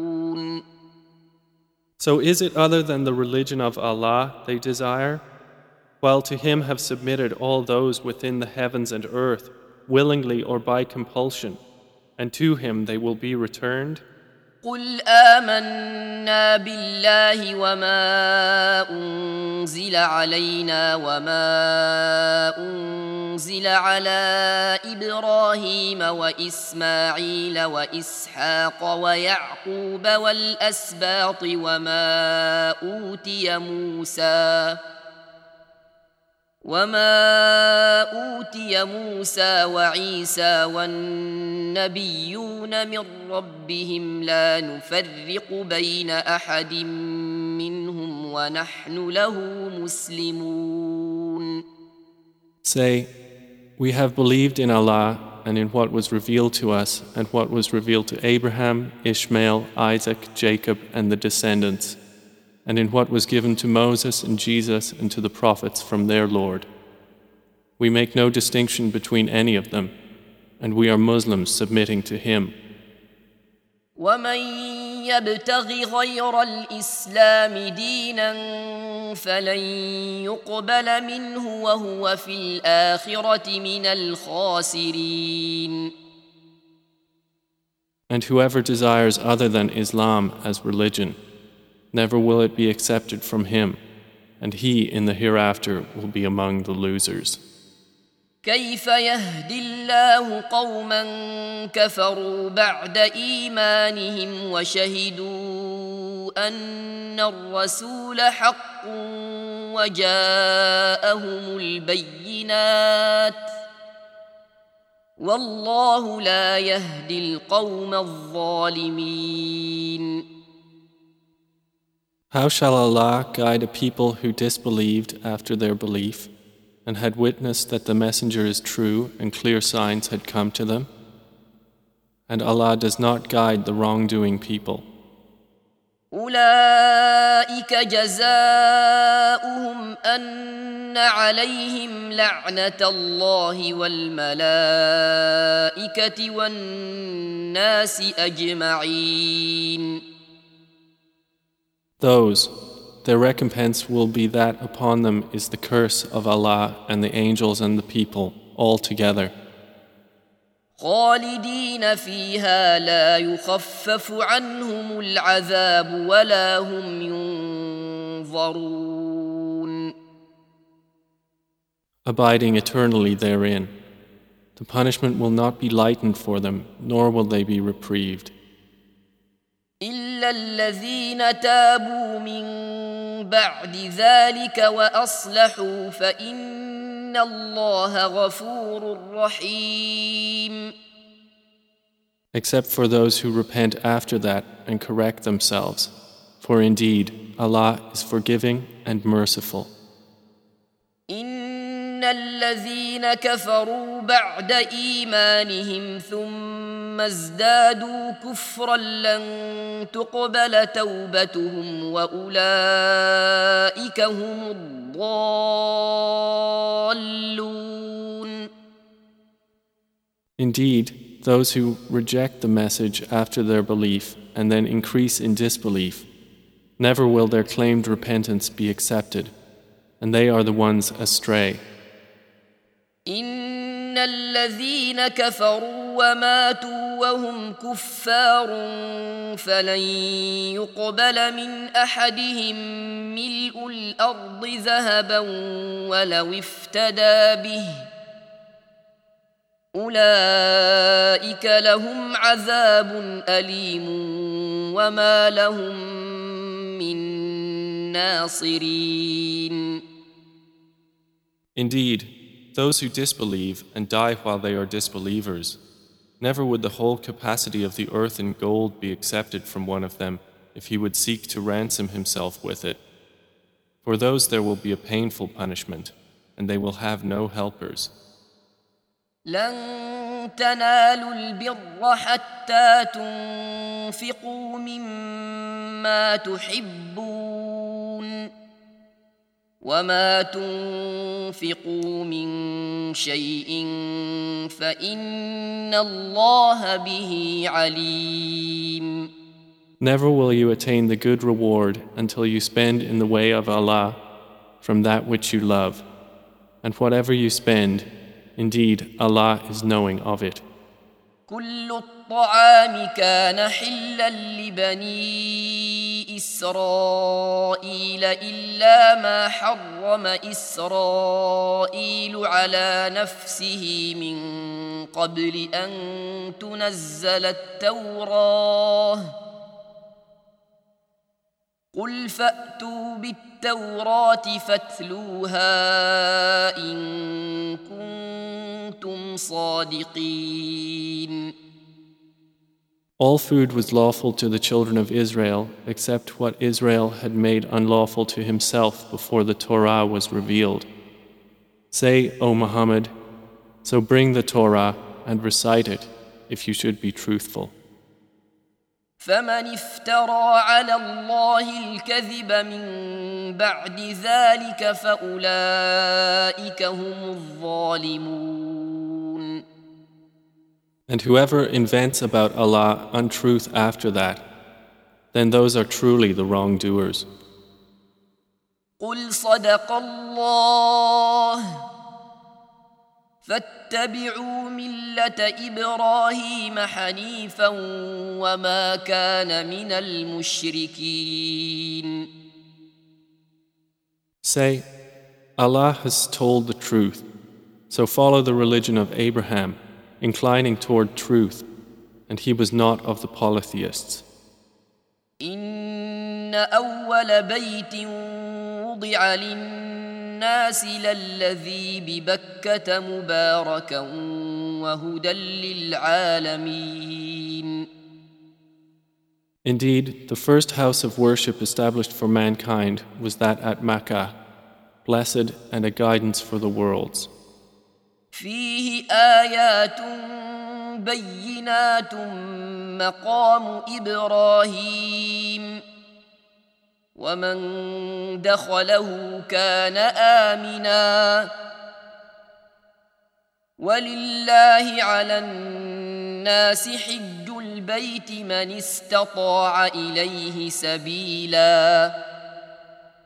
So is it other than the religion of Allah they desire? While to Him have submitted all those within the heavens and earth, willingly or by compulsion, and to Him they will be returned? قل آمنا بالله وما أنزل علينا وما أنزل على إبراهيم وإسماعيل وإسحاق ويعقوب والأسباط وما أوتي موسى وعيسى والنبيون من ربهم لا نفرق بين أحد منهم ونحن له مسلمون. Say, we have believed in Allah and in what was revealed to us and what was revealed to Abraham, Ishmael, Isaac, Jacob and the descendants, and in what was given to Moses and Jesus and to the prophets from their Lord. We make no distinction between any of them, and we are Muslims submitting to Him. ومن يبتغ غير الإسلام دينا فلن يقبل منه وهو في الآخرة من الخاسرين. And whoever desires other than Islam as religion, never will it be accepted from him, and he in the hereafter will be among the losers. كيف يهدي الله قوما كفروا بعد إيمانهم وشهدوا أن الرسول حق وجاءهم البينات والله لا يهدي القوم الظالمين. How shall Allah guide a people who disbelieved after their belief and had witnessed that the messenger is true and clear signs had come to them? And Allah does not guide the wrongdoing people. أولئك جزاؤهم أن عليهم لعنة الله والملائكة والناس أجمعين. Those, their recompense will be that upon them is the curse of Allah and the angels and the people all together. خالدين فيها لا يخفف عنهم العذاب ولا هم ينظرون. Abiding eternally therein. The punishment will not be lightened for them, nor will they be reprieved. إلا الذين تابوا من بعد ذلك وأصلحوا فإن الله غفور رحيم. Except for those who repent after that and correct themselves, for indeed Allah is forgiving and merciful. إن الذين كفروا بعد إيمانهم ثم ازدادوا كفرا لن تقبل توبتهم وأولئك هم الضالون. Indeed, those who reject the message after their belief and then increase in disbelief, never will their claimed repentance be accepted, and they are the ones astray. إن الذين كفروا وماتوا وهم كفار فلن يقبل من أحدهم ملء الأرض ذهبا ولو افتدى به أولئك لهم عذاب أليم وما لهم من ناصرين. Indeed, those who disbelieve and die while they are disbelievers, never would the whole capacity of the earth in gold be accepted from one of them if he would seek to ransom himself with it. For those there will be a painful punishment, and they will have no helpers. لن تنالوا البر حتى تنفقوا مما تحبون وما تنفقوا من شيء فإن الله به عليم. Never will you attain the good reward until you spend in the way of Allah from that which you love. And whatever you spend, indeed Allah is knowing of it. كل الطعام كان حلا لبني إسرائيل إلا ما حرم إسرائيل على نفسه من قبل أن تنزل التوراة قل فأتوا بالتوراة فاتلوها إن كنتم صادقين. All food was lawful to the children of Israel except what Israel had made unlawful to himself before the Torah was revealed. Say, O Muhammad, so bring the Torah and recite it if you should be truthful. فمن افترى على الله الكذب من بعد ذلك فأولئك هم الظالمون. And whoever invents about Allah untruth after that, then those are truly the wrongdoers. قل صدق الله فاتبعوا ملة إبراهيم حنيفا وما كان من المشركين. Say, Allah has told the truth, so follow the religion of Abraham, inclining toward truth, and he was not of the polytheists. إن أول بيت وضع للناس للذي ببكة مباركا وهدى للعالمين. Indeed, the first house of worship established for mankind was that at Makkah, blessed and a guidance for the worlds. فيه آيات بينات مقام إبراهيم ومن دخله كان آمنا ولله على الناس حج البيت من استطاع إليه سبيلا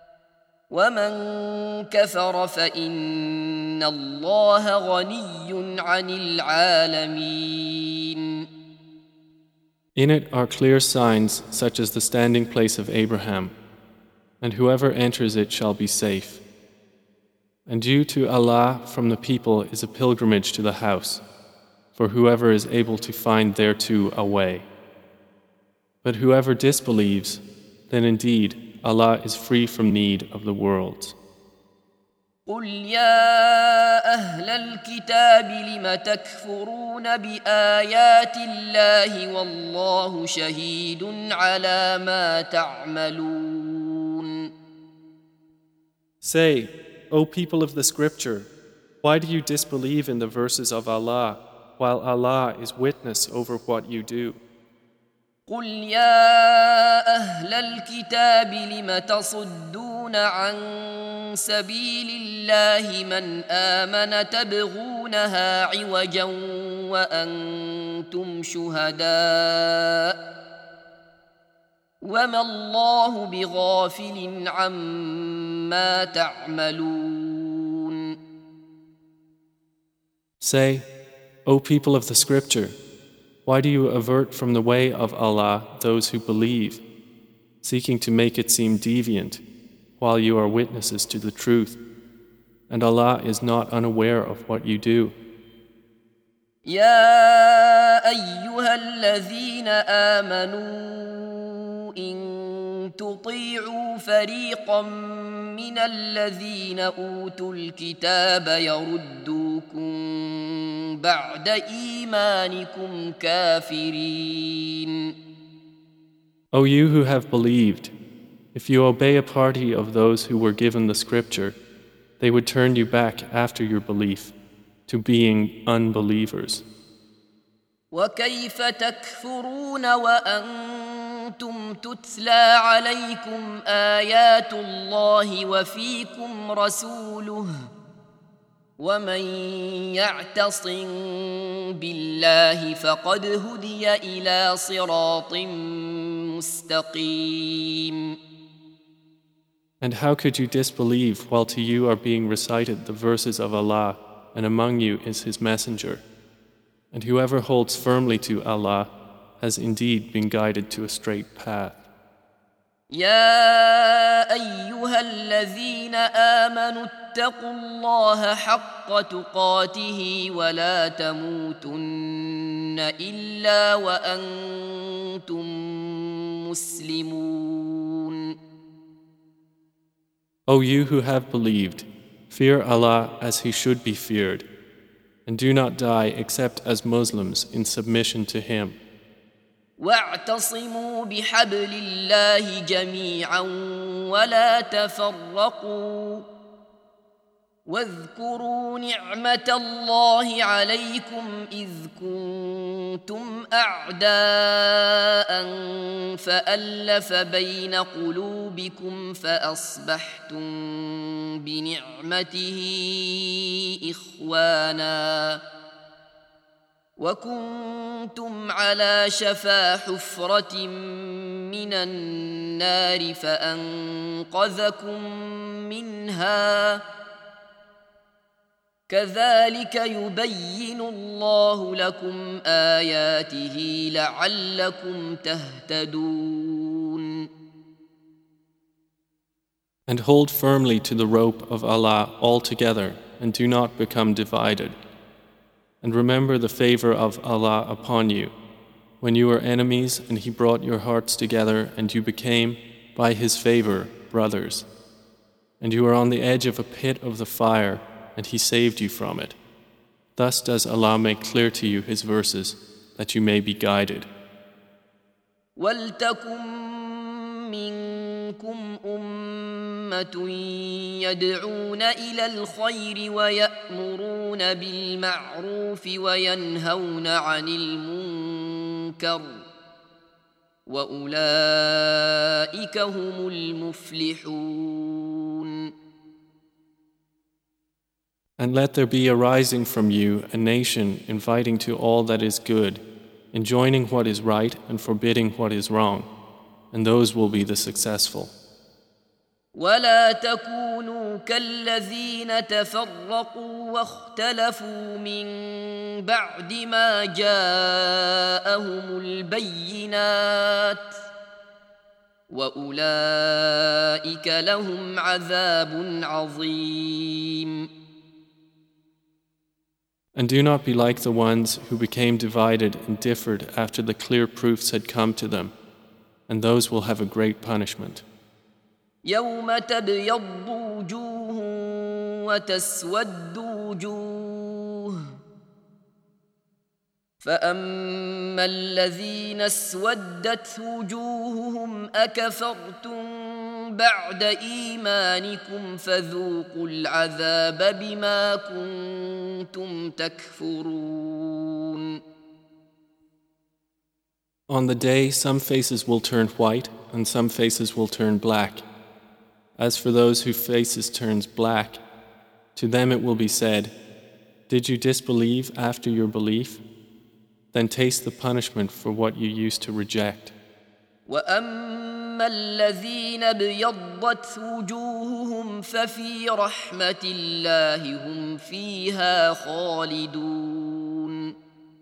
ومن كفر فإن الله غني عن العالمين. In it are clear signs such as the standing place of Abraham, and whoever enters it shall be safe. And due to Allah from the people is a pilgrimage to the house, for whoever is able to find thereto a way. But whoever disbelieves, then indeed Allah is free from need of the worlds. قل يا أهل الكتاب لم تكفرون بآيات الله والله شهيد على ما تعملون. Say, O people of the scripture, why do you disbelieve in the verses of Allah while Allah is witness over what you do? قل يا أهل الكتاب لم تصدون عن سبيل الله من آمن تبغونها عوجا وأنتم شهداء وما الله بغافل عما تعملون. Say, O people of the scripture, why do you avert from the way of Allah those who believe, seeking to make it seem deviant, while you are witnesses to the truth, and Allah is not unaware of what you do? يا أيها الذين آمنوا إن تطيعوا فريقا من الذين أوتوا الكتاب يردوكم بعد إيمانكم كافرين. O you who have believed, if you obey a party of those who were given the scripture, they would turn you back after your belief to being unbelievers. وكيف تكفرون وأنتم تتلى عليكم آيات الله وفيكم رسوله ومن يعتصم بالله فقد هدي إلى صراط مستقيم. And how could you disbelieve while to you are being recited the verses of Allah, and among you is His Messenger? And whoever holds firmly to Allah has indeed been guided to a straight path. يا أيها الذين آمنوا اتقوا الله حق تقاته ولا تموتن إلا وأنتم مسلمون. O you who have believed, fear Allah as He should be feared, and do not die except as Muslims in submission to Him. واعتصموا بحبل الله جميعا ولا تفرقوا واذكروا نعمة الله عليكم إذ كنتم أعداء فألف بين قلوبكم فأصبحتم بنعمته إخوانا وكنتم على شفا حفرة من النار فأنقذكم منها كذلك يبين الله لكم آياته لعلكم تهتدون. And hold firmly to the rope of Allah altogether and do not become divided. And remember the favor of Allah upon you, when you were enemies and He brought your hearts together and you became, by His favor, brothers. And you were on the edge of a pit of the fire and He saved you from it. Thus does Allah make clear to you His verses, that you may be guided. وَلْتَكُن مِّنكُمْ أُمَّةٌ يَدْعُونَ إِلَى الْخَيْرِ وَيَأْمُرُونَ بِالْمَعْرُوفِ وَيَنْهَوْنَ عَنِ الْمُنكَرِ وَأُولَئِكَ هُمُ الْمُفْلِحُونَ. And let there be arising from you a nation inviting to all that is good, enjoining what is right and forbidding what is wrong, and those will be the successful. ولا تكونوا كالذين تفرقوا واختلفوا من بعد ما جاءهم البينات وأولئك لهم عذاب عظيم. And do not be like the ones who became divided and differed after the clear proofs had come to them, and those will have a great punishment. يوم تبيض وجوه وتسود وجوه فأما الذين اسودت وجوههم أكفرتم بعد إيمانكم فذوقوا العذاب بما كنتم تكفرون. On the day, some faces will turn white and some faces will turn black. As for those whose faces turns black, to them it will be said, "Did you disbelieve after your belief? Then taste the punishment for what you used to reject." وأما الذين ابيضت وجوههم ففي رحمة الله هم فيها خالدون.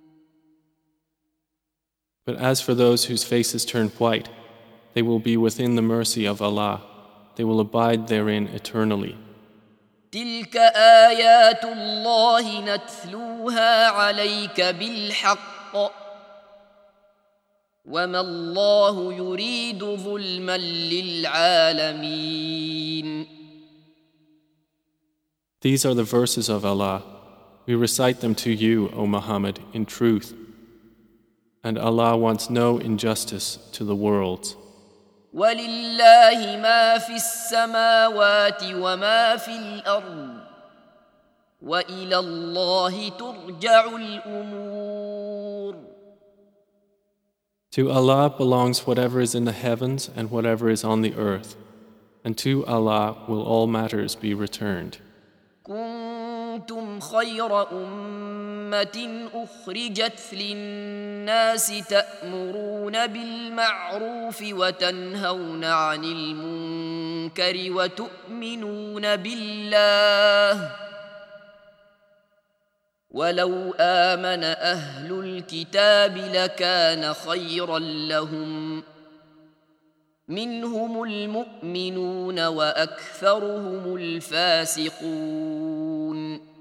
But as for those whose faces turn white, they will be within the mercy of Allah. They will abide therein eternally. تلك آيات الله نتلوها عليك بالحق وما الله يريد ظلما للعالمين. These are the verses of Allah. We recite them to you, O Muhammad, in truth. And Allah wants no injustice to the worlds. ولله ما في السماوات وما في الأرض وإلى الله ترجع الأمور. To Allah belongs whatever is in the heavens and whatever is on the earth, and to Allah will all matters be returned. كنتم خير أمة أخرجت للناس تأمرون بالمعروف وتنهون عن المنكر وتؤمنون بالله ولو آمن أهل الكتاب لكان خيرا لهم منهم المؤمنون وأكثرهم الفاسقون.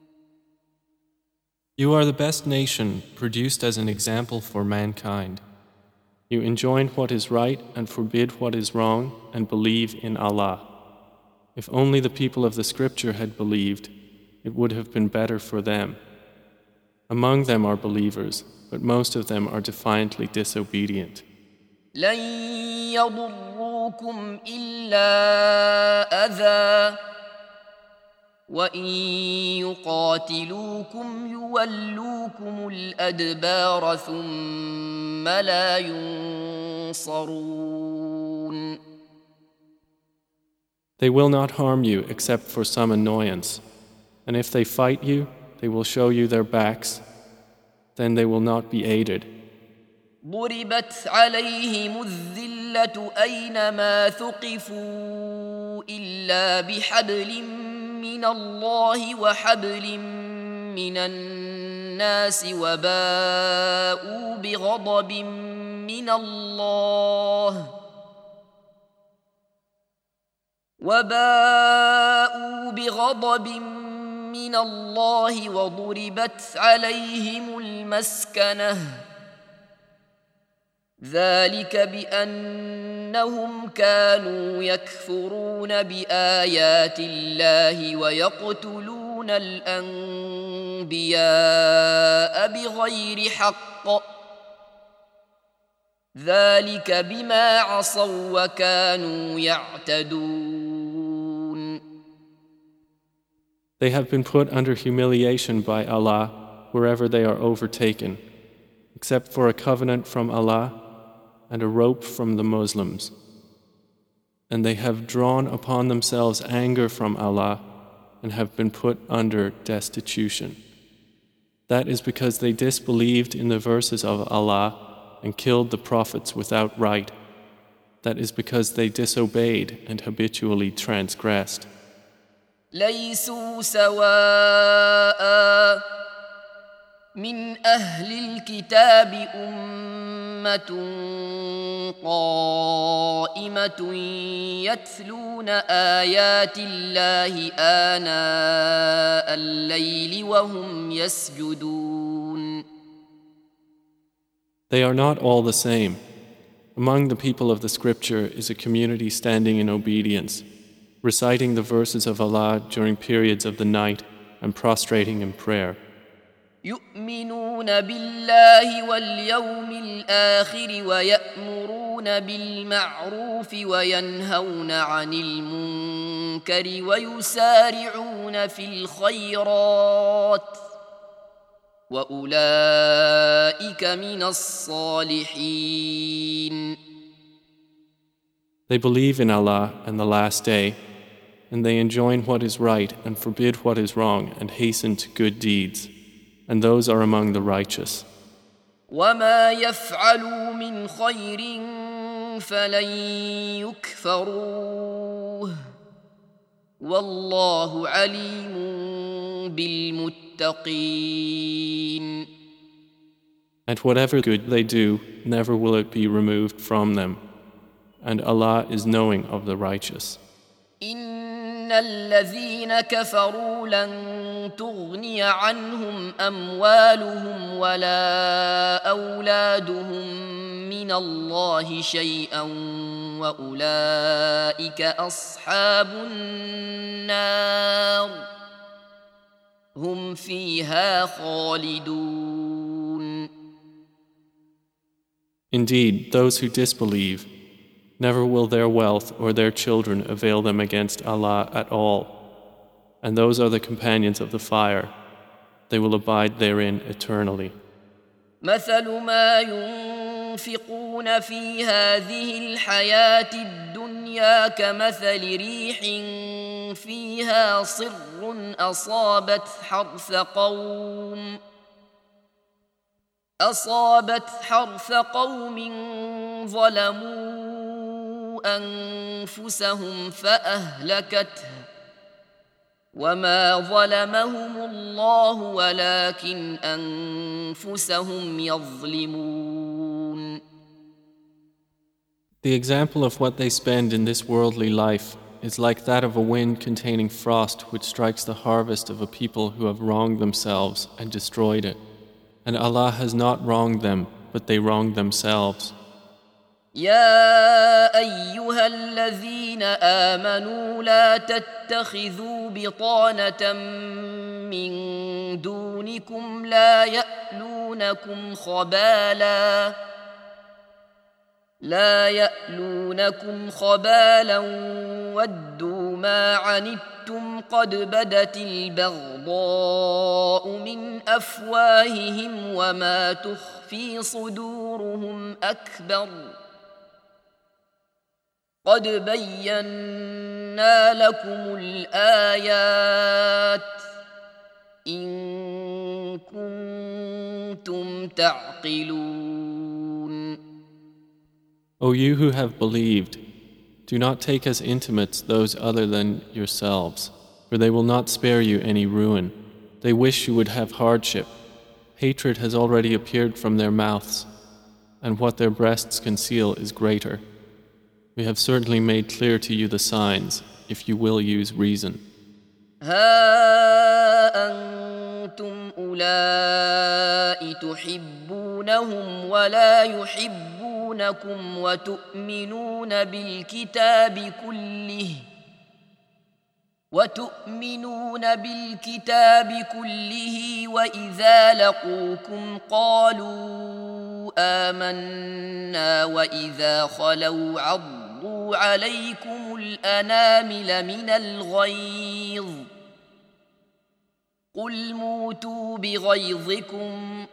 You are the best nation produced as an example for mankind. You enjoin what is right and forbid what is wrong and believe in Allah. If only the people of the scripture had believed, it would have been better for them. Among them are believers, but most of them are defiantly disobedient. لن يضروكم إلا أذى وإن يقاتلوكم يولوكم الأدبار ثم لا ينصرون. They will not harm you except for some annoyance, and if they fight you, they will show you their backs, then they will not be aided. ضربت عليهم الذلة أينما ثقفوا إلا بحبل من الله وحبل من الناس وباءوا بغضب من الله وضربت عليهم المسكنة ذلك بأنهم كانوا يكفرون بآيات الله ويقتلون الأنبياء بغير حق ذلك بما عصوا وكانوا يعتدون. They have been put under humiliation by Allah wherever they are overtaken, except for a covenant from Allah and a rope from the Muslims. And they have drawn upon themselves anger from Allah and have been put under destitution. That is because they disbelieved in the verses of Allah and killed the prophets without right. that is because they disobeyed and habitually transgressed. ليسوا سواء من أهل الكتاب أمة قائمة يتلون آيات الله آناء الليل وهم يسجدون. They are not all the same. Among the people of the scripture is a community standing in obedience, reciting the verses of Allah during periods of the night and prostrating in prayer. يؤمنون بالله واليوم الآخر ويأمرون بالمعروف وينهون عن المنكر ويسارعون في الخيرات وأولئك من الصالحين. They believe in Allah and the last day, and they enjoin what is right and forbid what is wrong and hasten to good deeds, and those are among the righteous. وما يفعلوا من خير فلن يكفروه والله عليم بالمتقين. And whatever good they do, never will it be removed from them, and Allah is knowing of the righteous. إن الذين كفروا لن تغني عنهم أموالهم ولا أولادهم من الله شيئا وأولئك أصحاب النار هم فيها خالدون. Indeed, those who disbelieve, never will their wealth or their children avail them against Allah at all, and those are the companions of the fire. They will abide therein eternally. مثل ما ينفقون في هذه الحياة الدنيا كمثل ريح فيها صر أصابت حرث قوم ظلموا أنفسهم فأهلكته وما ظلمهم الله ولكن أنفسهم يظلمون. The example of what they spend in this worldly life is like that of a wind containing frost which strikes the harvest of a people who have wronged themselves and destroyed it. And Allah has not wronged them, but they wronged themselves. يا أيها الذين آمنوا لا تتخذوا بطانة من دونكم لا يألونكم خبالا ودوا ما عنتم قد بدت البغضاء من أفواههم وما تخفي صدورهم أكبر قد بينا لكم الآيات إن كنتم تعقلون. O you who have believed, do not take as intimates those other than yourselves, for they will not spare you any ruin. They wish you would have hardship. Hatred has already appeared from their mouths, and what their breasts conceal is greater. We have certainly made clear to you the signs, if you will use reason. ها أنتم أولئك تحبونهم ولا يحبونكم وتؤمنون بالكتاب كله وإذا لقوكم قالوا آمنا وإذا خلوا عضوا عليكم الأنامل من الغيظ قل موتوا بغيظكم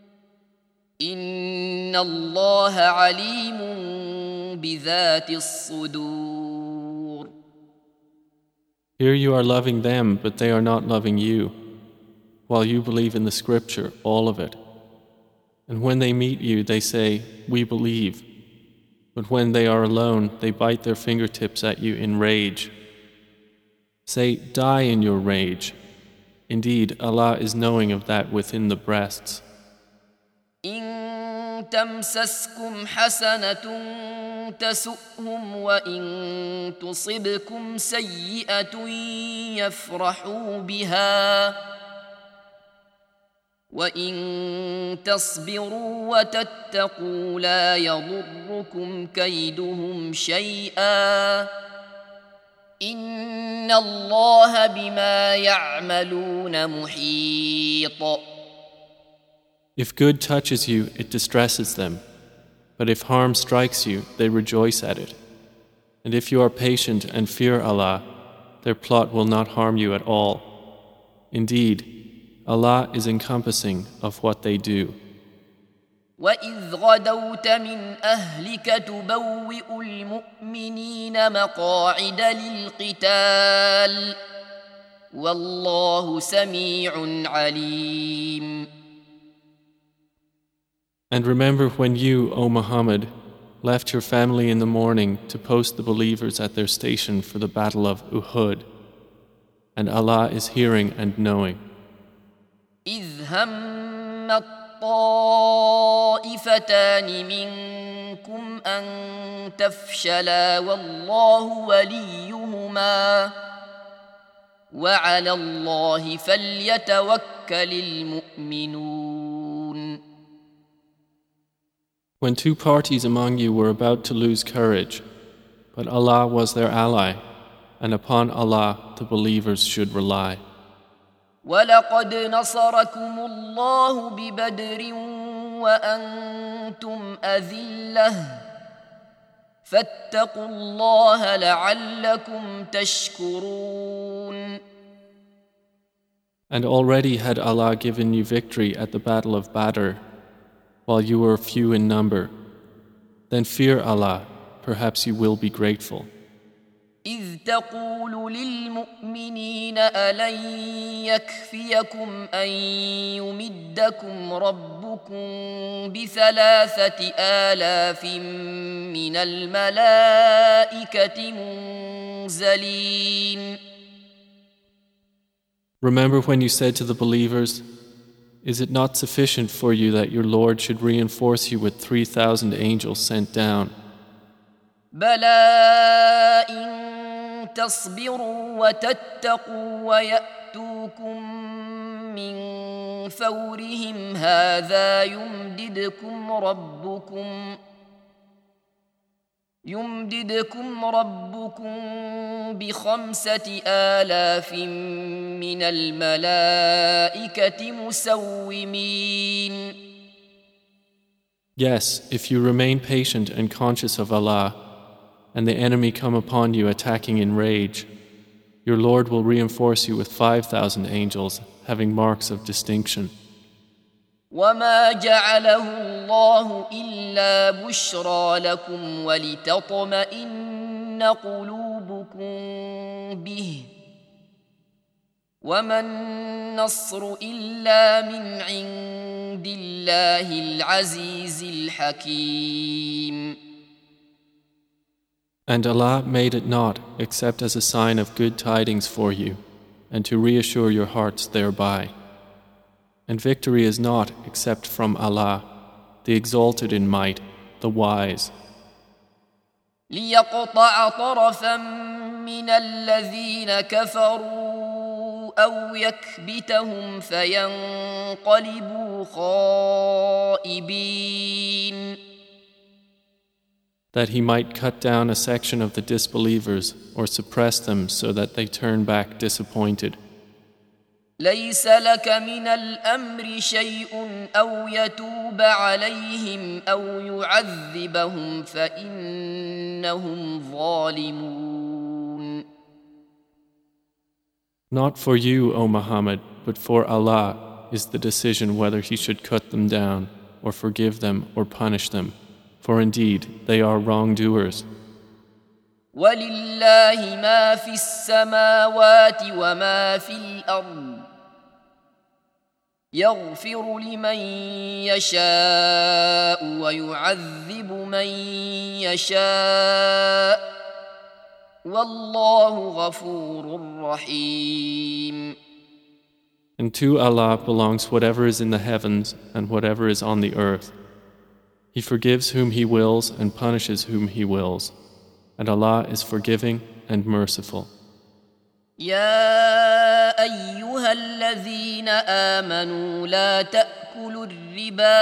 إن الله عليم بذات الصدور. Here you are loving them, but they are not loving you, while you believe in the scripture, all of it. And when they meet you, they say, "We believe." But when they are alone, they bite their fingertips at you in rage. Say, die in your rage. Indeed, Allah is knowing of that within the breasts. إن تمسسكم حسنة تسؤهم وإن تصبكم سيئة يفرحوا بها وإن تصبروا وتتقوا لا يضركم كيدهم شيئا إن الله بما يعملون محيط. If good touches you, it distresses them. But if harm strikes you, they rejoice at it. And if you are patient and fear Allah, their plot will not harm you at all. Indeed, Allah is encompassing of what they do. وَإِذْ غَدَوْتَ مِنْ أَهْلِكَ تُبَوِّئُ الْمُؤْمِنِينَ مَقَاعِدَ لِلْقِتَالِ وَاللَّهُ سَمِيعٌ عَلِيمٌ. And remember when you, O Muhammad, left your family in the morning to post the believers at their station for the battle of Uhud. And Allah is hearing and knowing. إِذْ هَمَّ الطَّائِفَتَانِ مِنكُمْ أَن تَفْشَلَا وَاللَّهُ وَلِيُّهُمَا وَعَلَى اللَّهِ فَلْيَتَوَكَّلِ الْمُؤْمِنُونَ. When two parties among you were about to lose courage, but Allah was their ally, and upon Allah the believers should rely. وَلَقَدْ نَصَرَكُمُ اللَّهُ بِبَدْرٍ وَأَنْتُمْ أَذِلَّةٌ فَاتَّقُوا اللَّهَ لَعَلَّكُمْ تَشْكُرُونَ. And already had Allah given you victory at the battle of Badr, while you were few in number. Then fear Allah, perhaps you will be grateful. إذ تقول للمؤمنين ألن يكفيكم أن يمدكم ربكم ب3,000 من الملائكة منزلين. Remember when you said to the believers, is it not sufficient for you that your Lord should reinforce you with 3,000 angels sent down? بلى إن تصبروا وتتقوا ويأتوكم من فورهم هذا يمددكم ربكم ب5,000 من الملائكة مسومين. Yes, if you remain patient and conscious of Allah, and the enemy come upon you attacking in rage, your Lord will reinforce you with 5,000 angels having marks of distinction. وما جعله الله إلا بشرى لكم ولتطمئن قلوبكم به وما النصر إلا من عند الله العزيز الحكيم. And Allah made it not except as a sign of good tidings for you, and to reassure your hearts thereby. And victory is not except from Allah, the exalted in might, the wise. ليقطع طرفا من الذين كفروا أو يكبتهم فينقلبوا خائبين. That he might cut down a section of the disbelievers or suppress them so that they turn back disappointed. ليس لك من الأمر شيء أو يتوب عليهم أو يعذبهم فإنهم ظالمون. Not for you, O Muhammad, but for Allah is the decision whether he should cut them down or forgive them or punish them. For indeed, they are wrongdoers. وَلِلَّهِ مَا فِي السَّمَاوَاتِ وَمَا فِي الْأَرْضِ يغفر لمن يشاء ويعذب من يشاء والله غفور رحيم. And to Allah belongs whatever is in the heavens and whatever is on the earth. He forgives whom He wills and punishes whom He wills. And Allah is forgiving and merciful. يا أيها الذين آمنوا لا تأكلوا الربا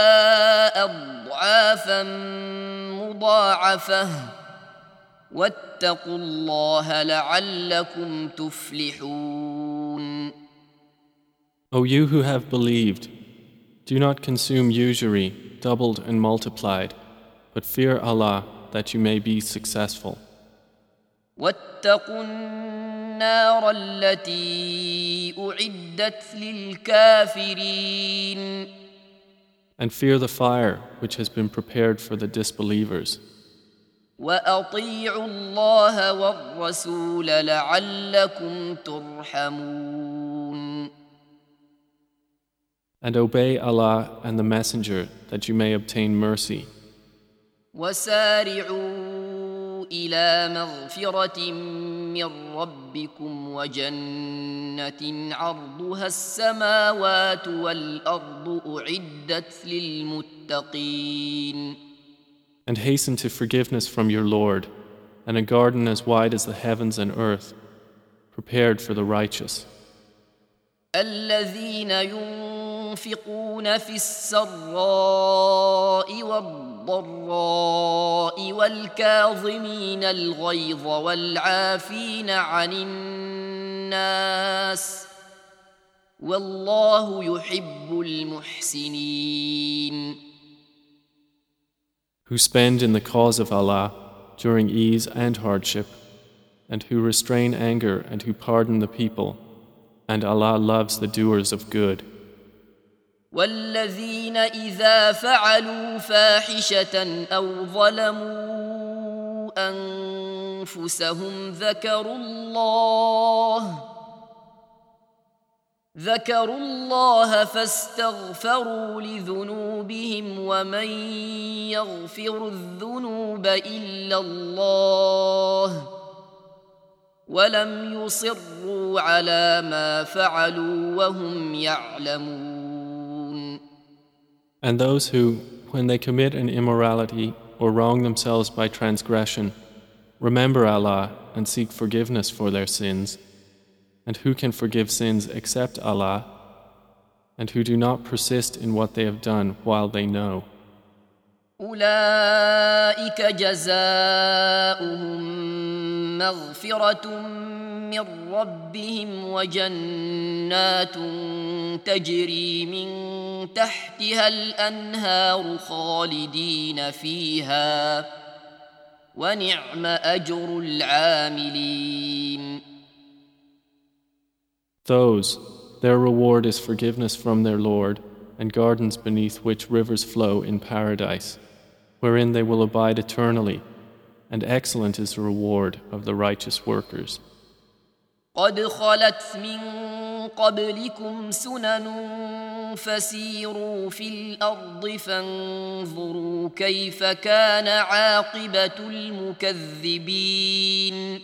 أضعافا مضاعفة واتقوا الله لعلكم تفلحون. O you who have believed, do not consume usury doubled and multiplied, but fear Allah that you may be successful. واتقوا النار التي أعدت للكافرين. And fear the fire which has been prepared for the disbelievers. وأطيعوا الله والرسول لعلكم ترحمون. And obey Allah and the Messenger that you may obtain mercy. وسارعوا إلى مغفرة من ربكم وجنة عرضها السماوات والأرض أعدت للمتقين. And hasten to forgiveness from your Lord, and a garden as wide as the heavens and earth, prepared for the righteous. الذين ينفقون في السراء والضراء والكاظمين الغيظ والعافين عن الناس والله يحب المحسنين. Who spend in the cause of Allah during ease and hardship, and who restrain anger and who pardon the people, and Allah loves the doers of good. والذين إذا فعلوا فاحشة أو ظلموا أنفسهم ذكروا الله فاستغفروا لذنوبهم ومن يغفر الذنوب إلا الله ولم يصروا على ما فعلوا وهم يعلمون. And those who, when they commit an immorality or wrong themselves by transgression, remember Allah and seek forgiveness for their sins, and who can forgive sins except Allah, and who do not persist in what they have done while they know. أولئك جزاؤهم مغفرة من ربهم وجنات تجري من تحتها الأنهار خالدين فيها ونعم أجر العاملين. Those, their reward is forgiveness from their Lord, and gardens beneath which rivers flow in paradise, wherein they will abide eternally, and excellent is the reward of the righteous workers. قد خلت من قبلكم سنن فسيروا في الأرض فانظروا كيف كان عاقبة المكذبين.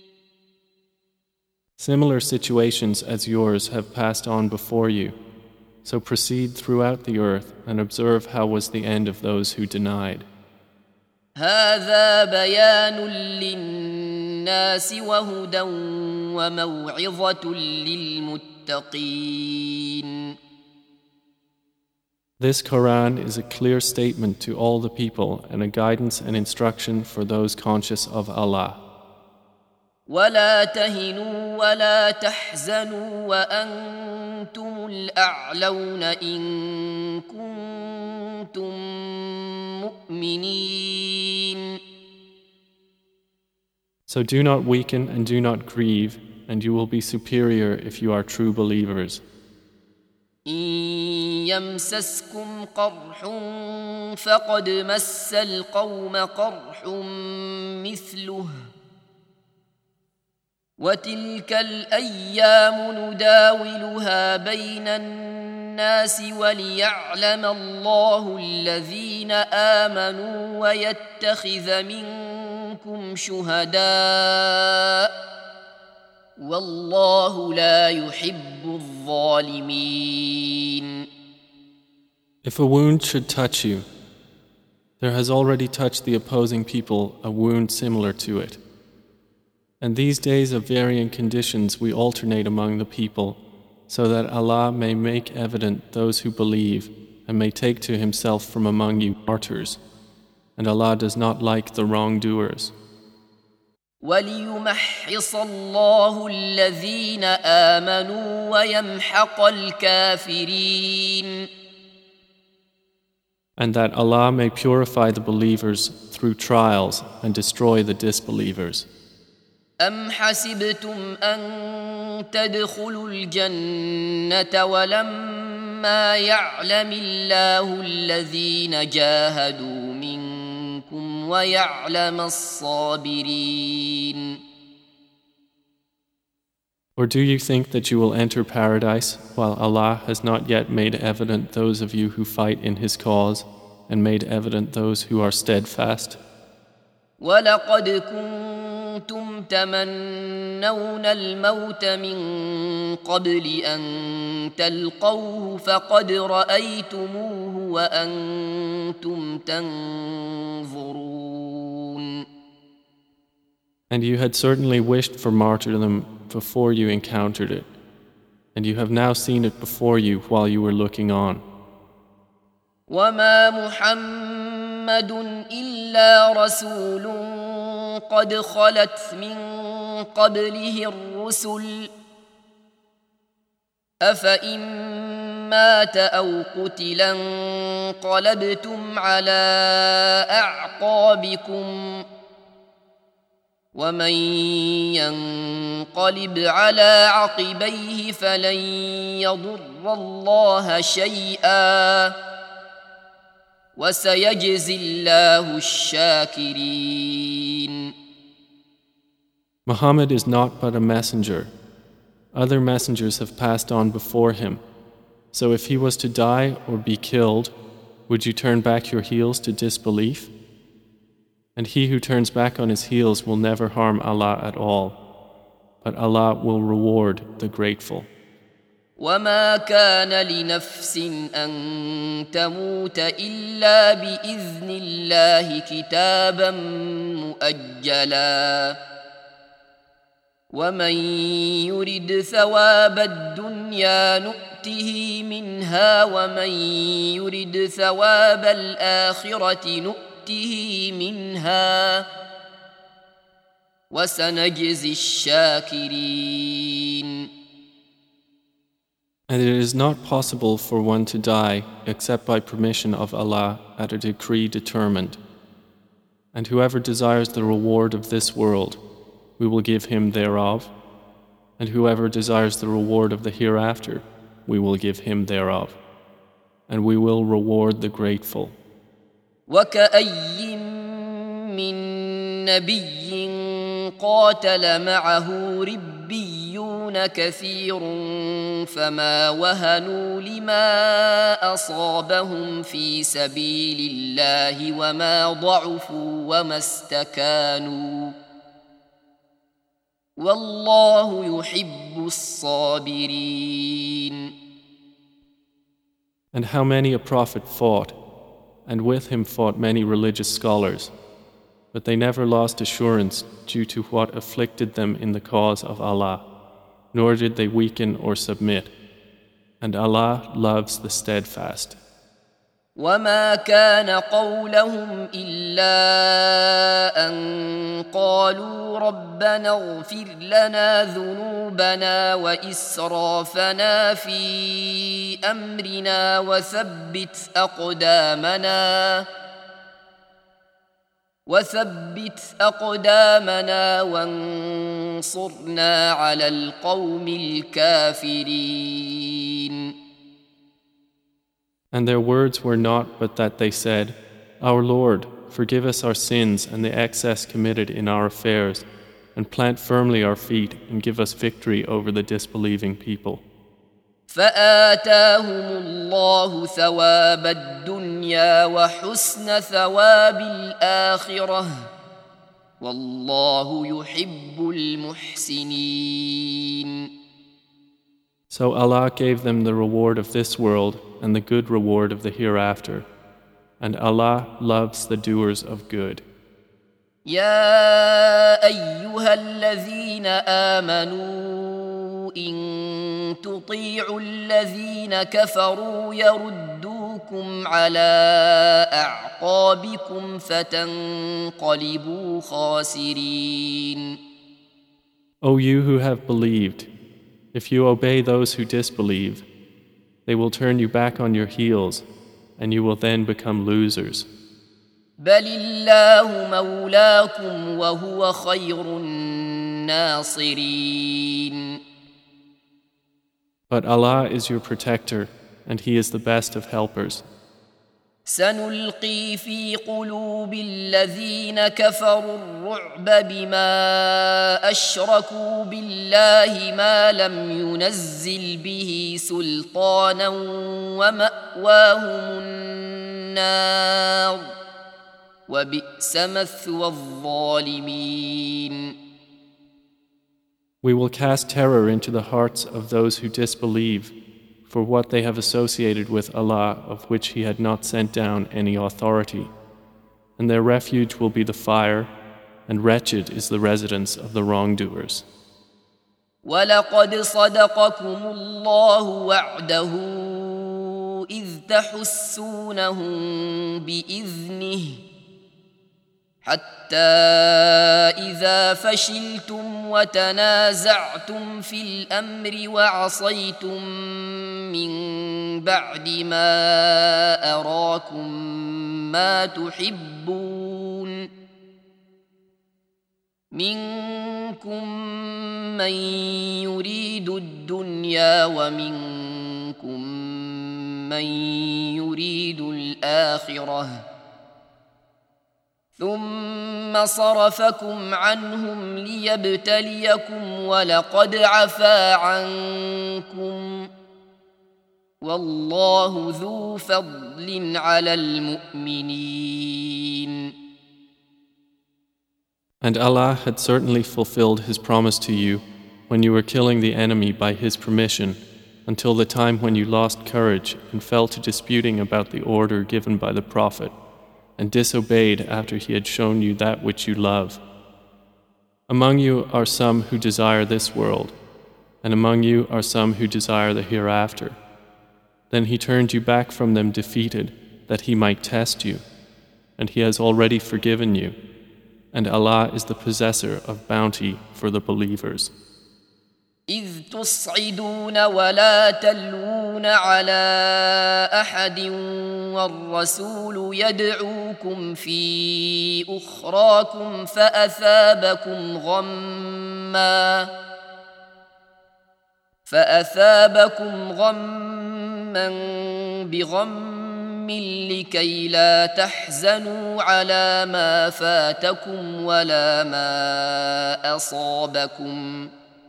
Similar situations as yours have passed on before you, so proceed throughout the earth and observe how was the end of those who denied. هذا بيان للناس وهدى وموعظة للمتقين. This Quran is a clear statement to all the people and a guidance and instruction for those conscious of Allah. ولا تهنوا ولا تحزنوا وأنتم الأعلون إن كنتم مؤمنين. So do not weaken and do not grieve, and you will be superior if you are true believers. إن يمسسكم قرح فقد مس القوم قرح مثله وتلك الأيام نداولها بين الناس الناس وليعلم الله الذين آمنوا ويتخذ منكم شهداء والله لا يحب الظالمين. If a wound should touch you, there has already touched the opposing people a wound similar to it. And these days of varying conditions we alternate among the people, so that Allah may make evident those who believe and may take to Himself from among you martyrs. And Allah does not like the wrongdoers. وَلِيُمَحِّصَ اللَّهُ الَّذِينَ آمَنُوا وَيَمْحَقَ الْكَافِرِينَ. And that Allah may purify the believers through trials and destroy the disbelievers. أَمْ حَسِبْتُمْ أَن تَدْخُلُوا الْجَنَّةَ وَلَمَّا يَعْلَمِ اللَّهُ الَّذِينَ جَاهَدُوا مِنكُمْ وَيَعْلَمَ الصَّابِرِينَ. Or do you think that you will enter paradise while Allah has not yet made evident those of you who fight in His cause and made evident those who are steadfast? وَلَقَدْ كُنْتُمْ تَمَنَّوْنَ الْمَوْتَ مِنْ قَبْلِ أَنْ تَلْقَوْهُ فَقَدْ رَأَيْتُمُوهُ وَأَنْتُمْ تَنْظُرُونَ. And you had certainly wished for martyrdom before you encountered it, and you have now seen it before you while you were looking on. وَمَا مُحَمَّدٌ إِلَّا رَسُولٌ قَدْ خَلَتْ مِنْ قَبْلِهِ الرُّسُلُ أَفَإِنْ مَاتَ أَوْ قُتِلَ انقَلَبْتُمْ عَلَى أَعْقَابِكُمْ وَمَنْ يَنْقَلِبْ عَلَى عَقِبَيْهِ فَلَنْ يَضُرَّ اللَّهَ شَيْئًا وَسَيَجْزِي اللَّهُ الشَّاكِرِينَ. Muhammad is not but a messenger. Other messengers have passed on before him. So if he was to die or be killed, would you turn back your heels to disbelief? And he who turns back on his heels will never harm Allah at all, but Allah will reward the grateful. وَمَا كَانَ لِنَفْسٍ أَن تَمُوتَ إِلَّا بِإِذْنِ اللَّهِ كِتَابًا مُؤَجَّلًا وَمَن يُرِدْ ثَوَابَ الدُّنْيَا نُؤْتِهِ مِنْهَا وَمَن يُرِدْ ثَوَابَ الْآخِرَةِ نُؤْتِهِ مِنْهَا وَسَنَجْزِي الشَّاكِرِينَ. And it is not possible for one to die except by permission of Allah at a decree determined. And whoever desires the reward of this world, we will give him thereof. And whoever desires the reward of the hereafter, we will give him thereof. And we will reward the grateful. وَكَأَيٍّ مِّن نَّبِيٍّ قَاتَلَ مَعَهُ رِبِّيُّونَ كَثِيرٌ فَمَا وَهَنُوا لِمَا أَصَابَهُمْ فِي سَبِيلِ اللَّهِ وَمَا ضَعُفُوا وَمَا اسْتَكَانُوا وَاللَّهُ يُحِبُّ الصَّابِرِينَ. And how many a prophet fought, and with him fought many religious scholars, but they never lost assurance due to what afflicted them in the cause of Allah, nor did they weaken or submit. And Allah loves the steadfast. وَمَا كَانَ قَوْلَهُمْ إِلَّا أَن قَالُوا رَبَّنَا اغْفِرْ لَنَا ذُنُوبَنَا وَإِسْرَافَنَا فِي أَمْرِنَا وثبت أقدامنا وانصرنا على القوم الكافرين. And their words were not but that they said, Our Lord, forgive us our sins and the excess committed in our affairs, and plant firmly our feet and give us victory over the disbelieving people. فآتاهم الله ثواب الدنيا وحسن ثواب الآخرة والله يحب المحسنين. So Allah gave them the reward of this world and the good reward of the hereafter, and Allah loves the doers of good. يا أيها الذين آمنوا إن تطيعوا الذين كفروا يردوكم على أعقابكم فتنقلبوا خاسرين. O you who have believed, if you obey those who disbelieve, they will turn you back on your heels, and you will then become losers. بل الله مولاكم وهو خير الناصرين. But Allah is your protector, and He is the best of helpers. سنلقي في قلوب الذين كفروا الرعب بما أشركوا بالله ما لم ينزل به سلطانا ومأواهم النار وبئس مثوى الظالمين. We will cast terror into the hearts of those who disbelieve for what they have associated with Allah of which He had not sent down any authority, and their refuge will be the fire, and wretched is the residence of the wrongdoers. وَلَقَدْ صَدَقَكُمُ اللَّهُ وَعْدَهُ إِذْ تَحُسُّونَهُم بِإِذْنِهِ حتى إذا فشلتم وتنازعتم في الأمر وعصيتم من بعد ما أراكم ما تحبون منكم من يريد الدنيا ومنكم من يريد الآخرة ثم صرفكم عنهم ليبتليكم ولقد عفا عنكم والله ذو فضل على المؤمنين. And Allah had certainly fulfilled His promise to you when you were killing the enemy by His permission, until the time when you lost courage and fell to disputing about the order given by the Prophet, and disobeyed after he had shown you that which you love. Among you are some who desire this world, and among you are some who desire the hereafter. Then he turned you back from them defeated, that he might test you, and he has already forgiven you, and Allah is the possessor of bounty for the believers. إذ تصعدون ولا تلوون على أحد والرسول يدعوكم في أخراكم فأثابكم غما بغم لكي لا تحزنوا على ما فاتكم ولا ما أصابكم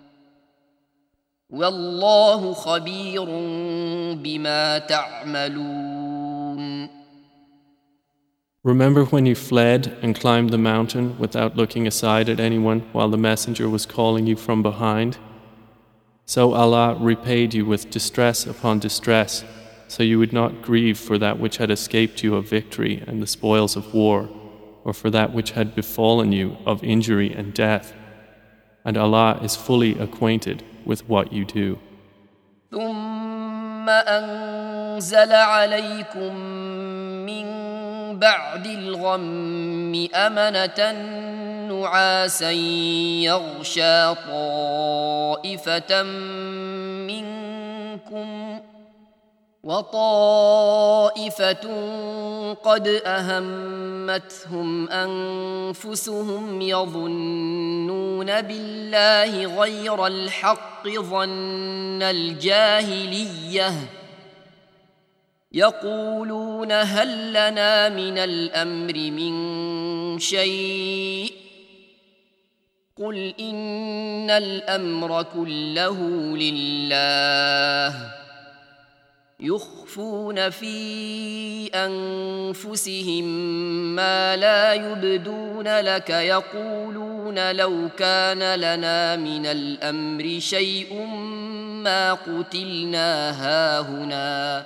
والله خبير بما تعملون. Remember when you fled and climbed the mountain without looking aside at anyone while the messenger was calling you from behind? So Allah repaid you with distress upon distress, so you would not grieve for that which had escaped you of victory and the spoils of war, or for that which had befallen you of injury and death. And Allah is fully acquainted with what you do. ثم أنزل عليكم من بعد الغم أمنة نعاسا يغشى طائفة منكم وطائفة قد أهمتهم أنفسهم يظنون بالله غير الحق ظن الجاهلية يقولون هل لنا من الأمر من شيء قل إن الأمر كله لله يخفون في أنفسهم ما لا يبدون لك يقولون لو كان لنا من الأمر شيء ما قتلنا هاهنا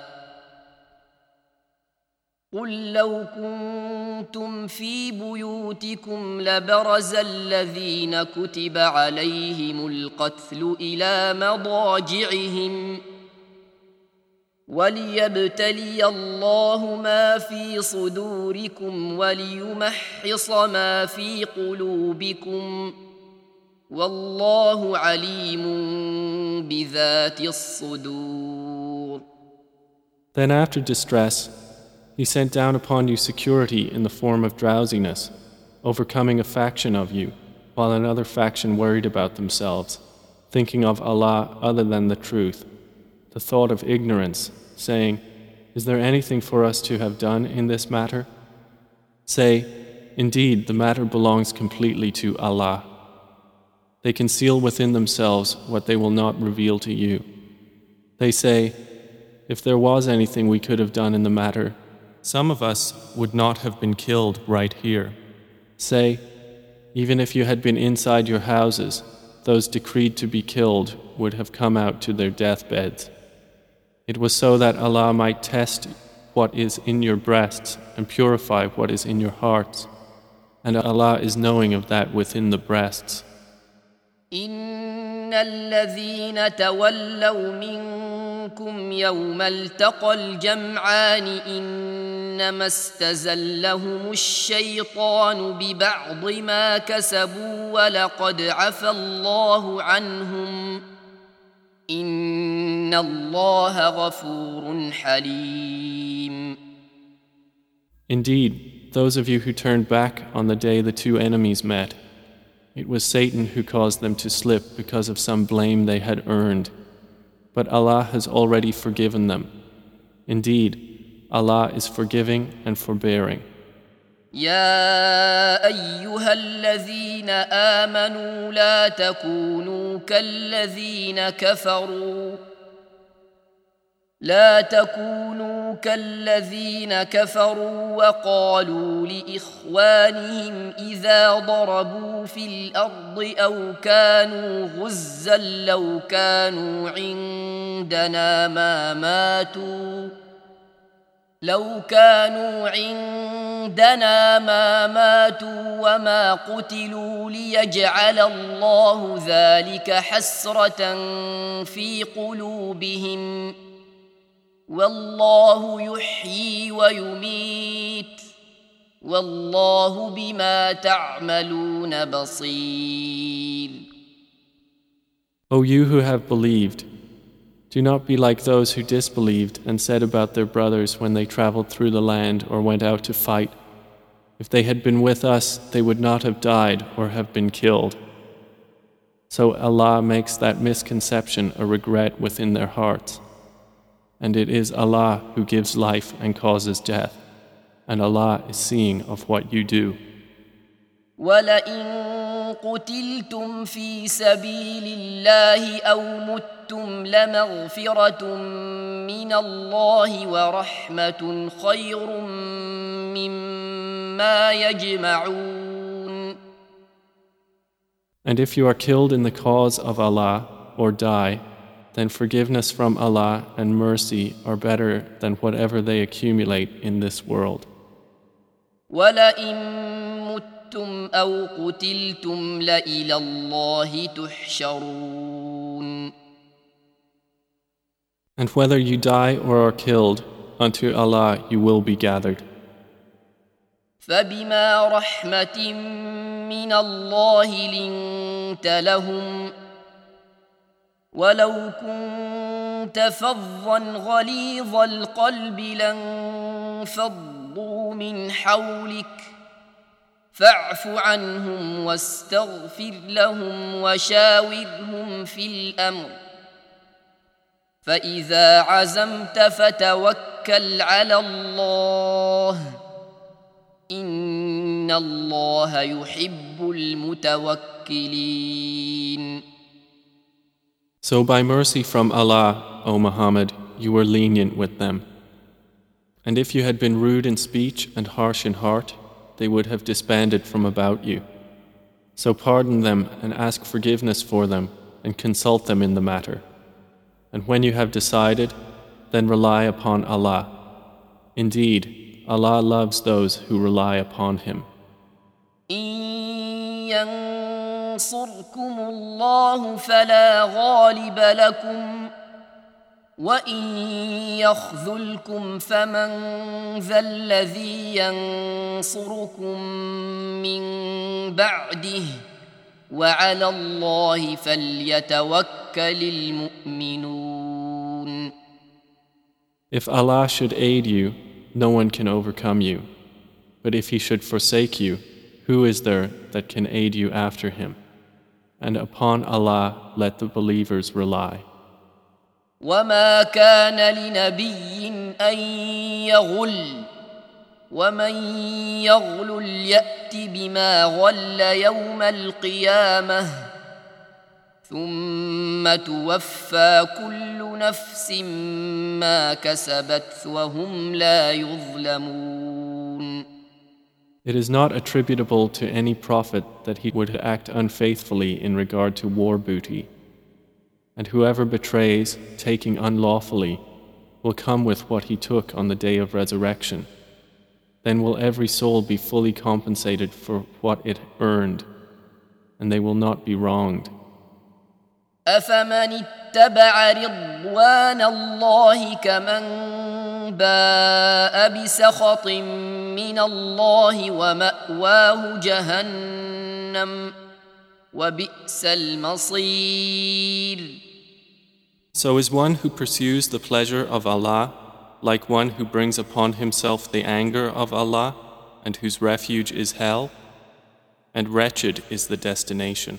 قل لو كنتم في بيوتكم لبرز الذين كتب عليهم القتل إلى مضاجعهم وليبتلي الله ما في صدوركم وليمحص ما في قلوبكم والله عليم بذات الصدور. Then after distress, He sent down upon you security in the form of drowsiness, overcoming a faction of you, while another faction worried about themselves, thinking of Allah other than the truth, the thought of ignorance, saying, "Is there anything for us to have done in this matter?" Say, "Indeed, the matter belongs completely to Allah." They conceal within themselves what they will not reveal to you. They say, "If there was anything we could have done in the matter, some of us would not have been killed right here." Say, "Even if you had been inside your houses, those decreed to be killed would have come out to their deathbeds. It was so that Allah might test what is in your breasts and purify what is in your hearts. And Allah is knowing of that within the breasts. إن الذين تولوا منكم يوم التقى الجمعان إنما استزلهم الشيطان ببعض ما كسبوا ولقد عفى الله عنهم إن الله غفور حليم. Indeed, those of you who turned back on the day the two enemies met, it was Satan who caused them to slip because of some blame they had earned. But Allah has already forgiven them. Indeed, Allah is forgiving and forbearing. يا أيها الذين آمنوا لا تكونوا كالذين كفروا وقالوا لإخوانهم إذا ضربوا في الأرض أو كانوا غزا لو كانوا عندنا ما ماتوا وما قتلوا ليجعل الله ذلك حسرة في قلوبهم والله يحيي ويميت والله بما تعملون بصير. O you who have believed, do not be like those who disbelieved and said about their brothers when they traveled through the land or went out to fight, "If they had been with us, they would not have died or have been killed." So Allah makes that misconception a regret within their hearts. And it is Allah who gives life and causes death, and Allah is seeing of what you do. وَلَئِن قُتِلْتُمْ فِي سَبِيلِ اللَّهِ أَوْ مُتُّمْ لَمَغْفِرَةٌ مِّنَ اللَّهِ وَرَحْمَةٌ خَيْرٌ مِّمَّا يَجْمَعُونَ. And if you are killed in the cause of Allah or die, then forgiveness from Allah and mercy are better than whatever they accumulate in this world. وَلَئِن مُتُّمْ أَوْ قُتِلْتُمْ لَإِلَى اللَّهِ تُحْشَرُونَ. And whether you die or are killed, unto Allah you will be gathered. فَبِمَا رَحْمَةٍ مِّنَ اللَّهِ لِنتَ لَهُمْ ولو كنت فظا غليظ القلب لانفضوا من حولك فاعف عنهم واستغفر لهم وشاورهم في الأمر فإذا عزمت فتوكل على الله إن الله يحب المتوكلين. So by mercy from Allah, O Muhammad, you were lenient with them. And if you had been rude in speech and harsh in heart, they would have disbanded from about you. So pardon them and ask forgiveness for them and consult them in the matter. And when you have decided, then rely upon Allah. Indeed, Allah loves those who rely upon Him. ينصركم الله فلا غالب لكم وإن يخذلكم فمن ذا الذي ينصركم من بعده وعلى الله فليتوكل المؤمنون. If Allah should aid you, no one can overcome you. But if He should forsake you, who is there that can aid you after Him? And upon Allah let the believers rely. وما كان لنبي أن يغل ومن يغل يأت بما غل يوم القيامة ثم توفى كل نفس ما كسبت وهم لا يظلمون. It is not attributable to any prophet that he would act unfaithfully in regard to war booty. And whoever betrays, taking unlawfully, will come with what he took on the day of resurrection. Then will every soul be fully compensated for what it earned, and they will not be wronged. أفمن اتبع رضوان الله كمن باء بسخط من الله ومأواه جهنم وبئس المصير. So is one who pursues the pleasure of Allah like one who brings upon himself the anger of Allah and whose refuge is hell? And wretched is the destination.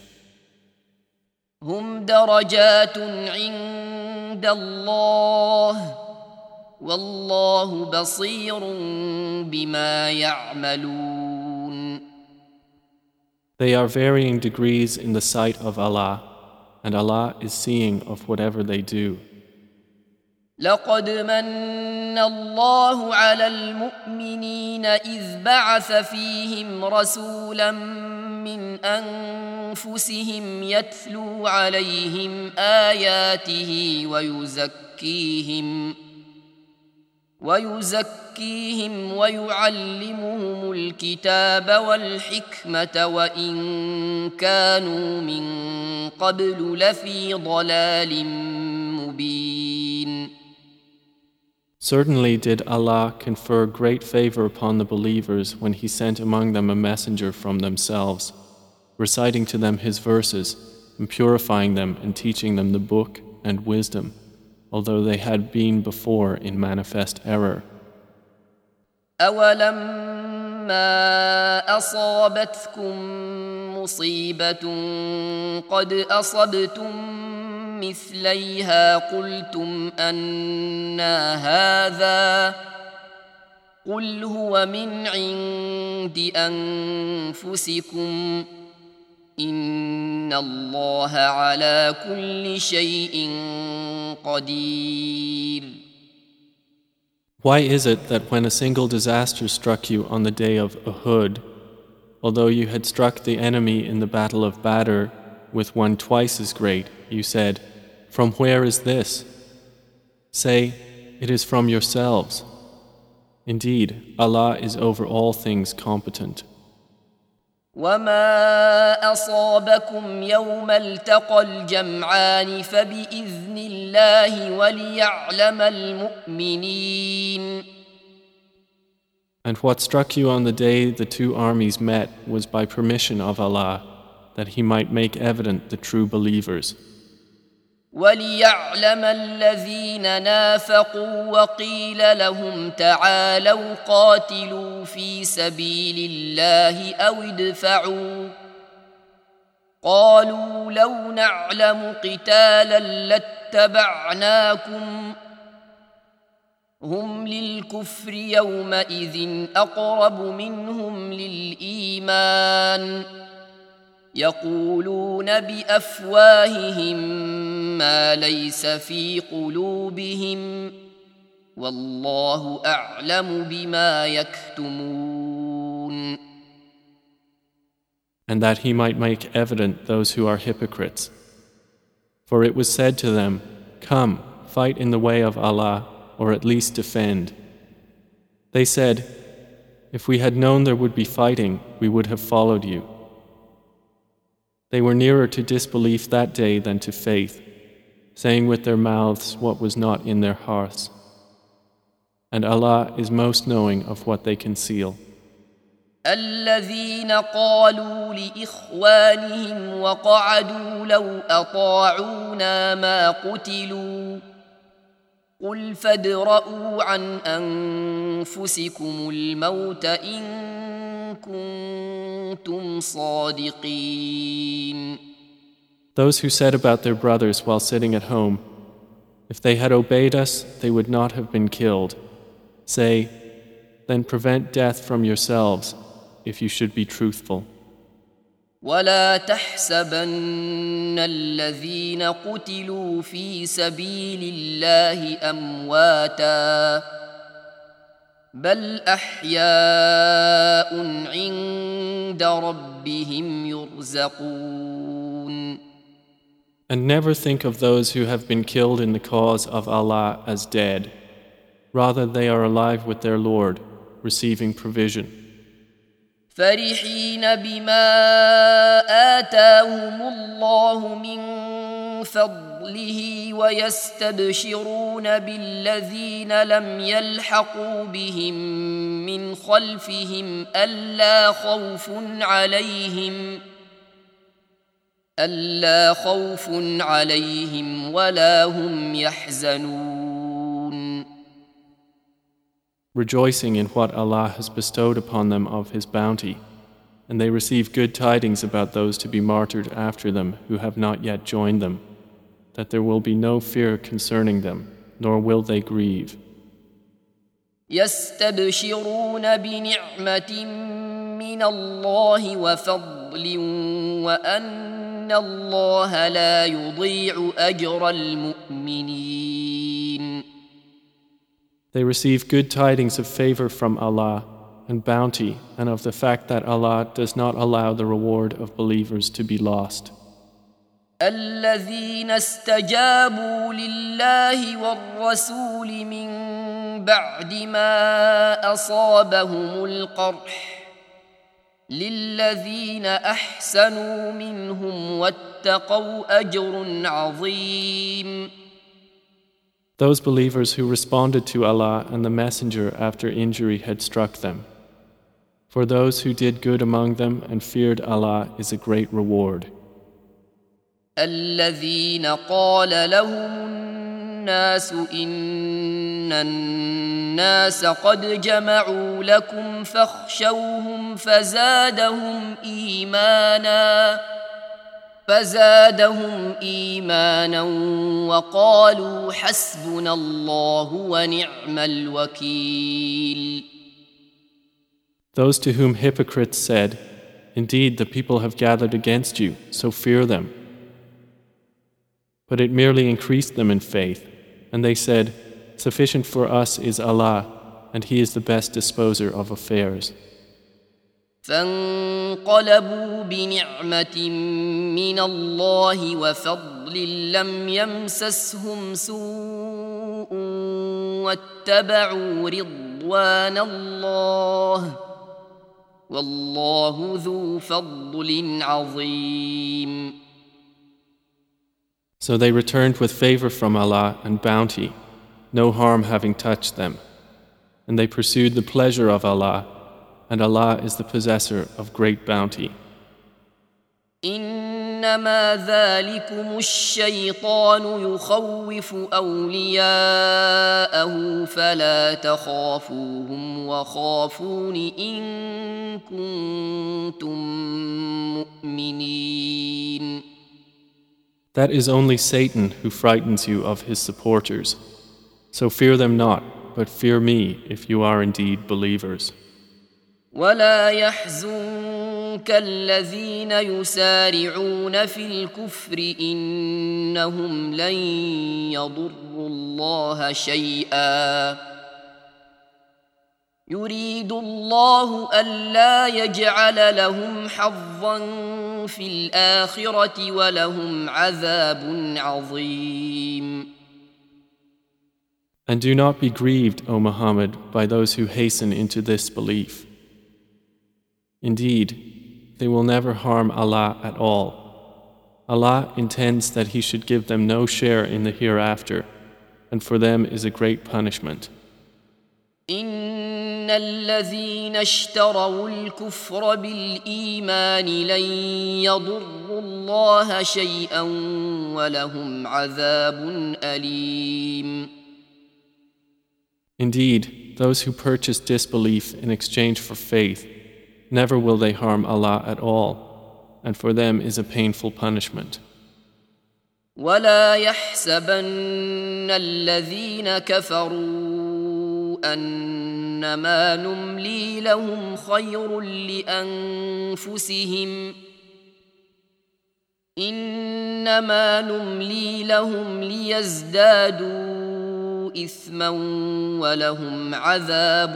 هم درجات عند الله والله بصير بما يعملون. They are varying degrees in the sight of Allah, and Allah is seeing of whatever they do. لقد من الله على المؤمنين إذ بعث فيهم رسولا من أنفسهم يتلو عليهم آياته ويزكيهم ويعلمهم الكتاب والحكمة وإن كانوا من قبل لفي ضلال مبين. Certainly did Allah confer great favor upon the believers when He sent among them a messenger from themselves, reciting to them His verses, and purifying them and teaching them the book and wisdom, although they had been before in manifest error. أولما أصابتكم مصيبة قد أصبتم مثليها قلتم أنى هذا قل هو من عند أنفسكم إن الله على كل شيء قدير. Why is it that when a single disaster struck you on the day of Uhud, although you had struck the enemy in the battle of Badr with one twice as great, you said, "From where is this?" Say, "It is from yourselves." Indeed, Allah is over all things competent. وما أصابكم يوم التقى الجمعان فبإذن الله وليعلم المؤمنين. And what struck you on the day the two armies met was by permission of Allah, that He might make evident the true believers. وليعلم الذين نافقوا وقيل لهم تعالوا قاتلوا في سبيل الله أو ادفعوا قالوا لو نعلم قتالا لاتبعناكم هم للكفر يومئذ أقرب منهم للإيمان يقولون بأفواههم ما ليس في قلوبهم والله أعلم بما يكتمون. And that he might make evident those who are hypocrites. For it was said to them, "Come, fight in the way of Allah, or at least defend." They said, "If we had known there would be fighting, we would have followed you." They were nearer to disbelief that day than to faith, saying with their mouths what was not in their hearts. And Allah is most knowing of what they conceal. الذين قالوا لإخوانهم وقعدوا لو أطاعونا ما قتلوا قل فادرءوا عن أنفسكم الموت إن كنتم صادقين. Those who said about their brothers while sitting at home, "If they had obeyed us, they would not have been killed." Say, then prevent death from yourselves if you should be truthful. ولا تحسبن الذين قتلوا في سبيل الله أمواتا بل أحياء عند ربهم يرزقون. And never think of those who have been killed in the cause of Allah as dead. Rather, they are alive with their Lord, receiving provision. فرحين بما آتاهم الله من فضله ويستبشرون بالذين لم يلحقوا بهم من خلفهم ألا خوف عليهم ولا هم يحزنون. Rejoicing in what Allah has bestowed upon them of His bounty, and they receive good tidings about those to be martyred after them who have not yet joined them, that there will be no fear concerning them, nor will they grieve. يستبشرون بنعمة من الله وفضل وأن الله لا يضيع أجر المؤمنين. They receive good tidings of favor from Allah and bounty, and of the fact that Allah does not allow the reward of believers to be lost. الذين استجابوا لله والرسول من بعد ما أصابهم القرح للذين أحسنوا منهم واتقوا أجر عظيم. Those believers who responded to Allah and the Messenger after injury had struck them. For those who did good among them and feared Allah is a great reward. الذين قال لهم الناس إن الناس قد جمعوا لكم فاخشوهم فزادهم إيمانا وقالوا حسبنا الله ونعم الوكيل. Those to whom hypocrites said, "Indeed, the people have gathered against you, so fear them." But it merely increased them in faith, and they said, "Sufficient for us is Allah, and He is the best disposer of affairs." فانقلبوا بنعمة من الله وفضل لم يمسسهم سوء واتبعوا رضوان الله والله ذو فضل عظيم. So they returned with favor from Allah and bounty, no harm having touched them. And they pursued the pleasure of Allah, and Allah is the possessor of great bounty. إنما ذلكم الشيطان يخوف أولياءه فلا تخافوهم وخافون إن كنتم مؤمنين. That is only Satan who frightens you of his supporters. So fear them not, but fear me if you are indeed believers. ولا يحزنك الذين يسارعون في الكفر إنهم إنهم لن يضروا الله شيئا يريد الله ألا يجعل لهم حظا في الآخرة ولهم عذاب عظيم. And do not be grieved, O Muhammad, by those who hasten into this belief. Indeed, they will never harm Allah at all. Allah intends that He should give them no share in the hereafter, and for them is a great punishment. إن الذين اشتروا الكفر بالإيمان لن يضروا الله شيئا ولهم عذاب أليم. Indeed, those who purchase disbelief in exchange for faith, never will they harm Allah at all, and for them is a painful punishment. ولا يحسبن الذين كفروا أنما نملي لهم خير لأنفسهم إنما نملي لهم ليزدادوا إثما ولهم عذاب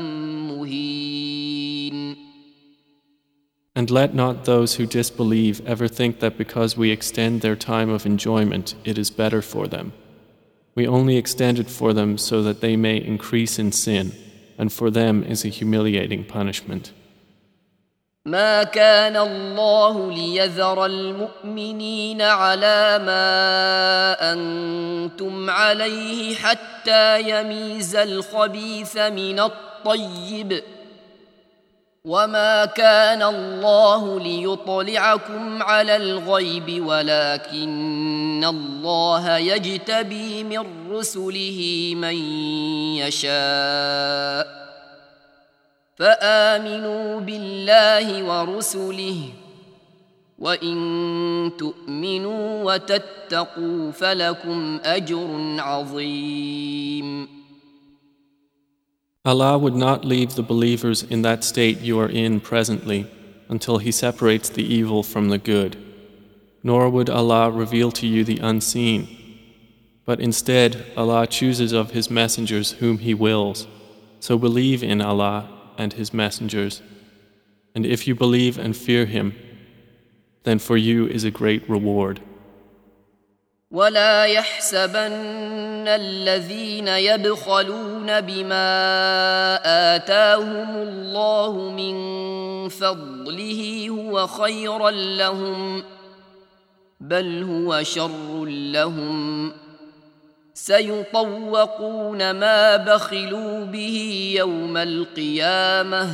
مهين. And let not those who disbelieve ever think that because we extend their time of enjoyment, it is better for them. We only extend it for them so that they may increase in sin, and for them is a humiliating punishment. ما كان الله ليذر المؤمنين على ما أنتم عليه حتى يميز الخبيث من الطيب وما كان الله ليطلعكم على الغيب ولكن الله يجتبي من رسله من يشاء فآمنوا بالله ورسله وإن تؤمنوا وتتقوا فلكم أجر عظيم. Allah would not leave the believers in that state you are in presently until He separates the evil from the good, nor would Allah reveal to you the unseen, but instead Allah chooses of His messengers whom He wills, so believe in Allah and His messengers, and if you believe and fear Him, then for you is a great reward. ولا يحسبن الذين يبخلون بما آتاهم الله من فضله هو خيرا لهم بل هو شر لهم سيطوقون ما بخلوا به يوم القيامة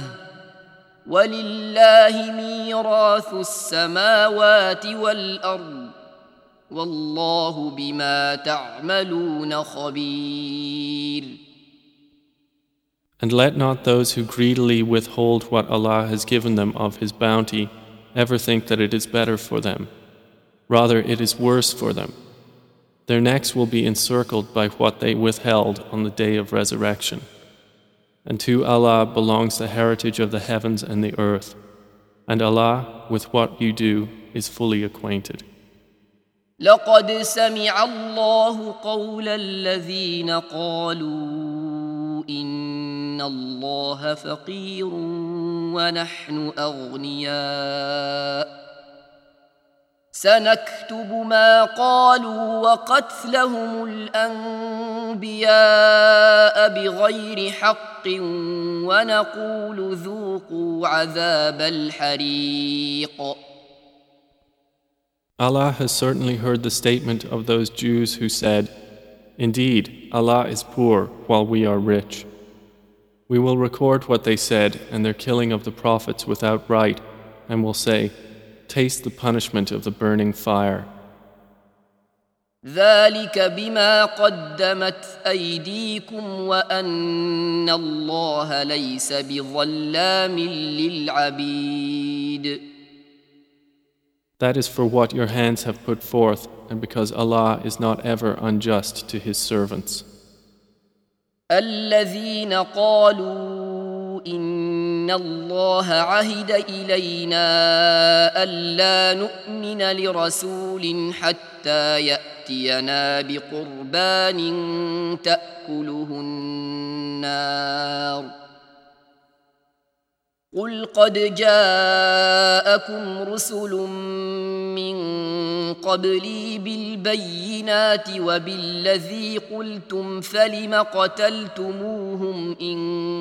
ولله ميراث السماوات والأرض والله بما تعملون خبير. And let not those who greedily withhold what Allah has given them of His bounty ever think that it is better for them. Rather, it is worse for them. Their necks will be encircled by what they withheld on the day of resurrection. And to Allah belongs the heritage of the heavens and the earth. And Allah, with what you do, is fully acquainted. لقد سمع الله قول الذين قالوا إن الله فقير ونحن أغنياء سنكتب ما قالوا وقتلهم الأنبياء بغير حق ونقول ذوقوا عذاب الحريق. Allah has certainly heard the statement of those Jews who said, "Indeed, Allah is poor while we are rich." We will record what they said and their killing of the prophets without right, and will say, "Taste the punishment of the burning fire." ذلك بما قدمت أيديكم وأن الله ليس بظلام للعبيد. That is for what your hands have put forth, and because Allah is not ever unjust to His servants. الذين قالوا إن إن الله عهد إلينا ألا نؤمن لرسول حتى يأتينا بقربان تأكله النار قل قد جاءكم رسل من قبلي بالبينات وبالذي قلتم فلم قتلتموهم إن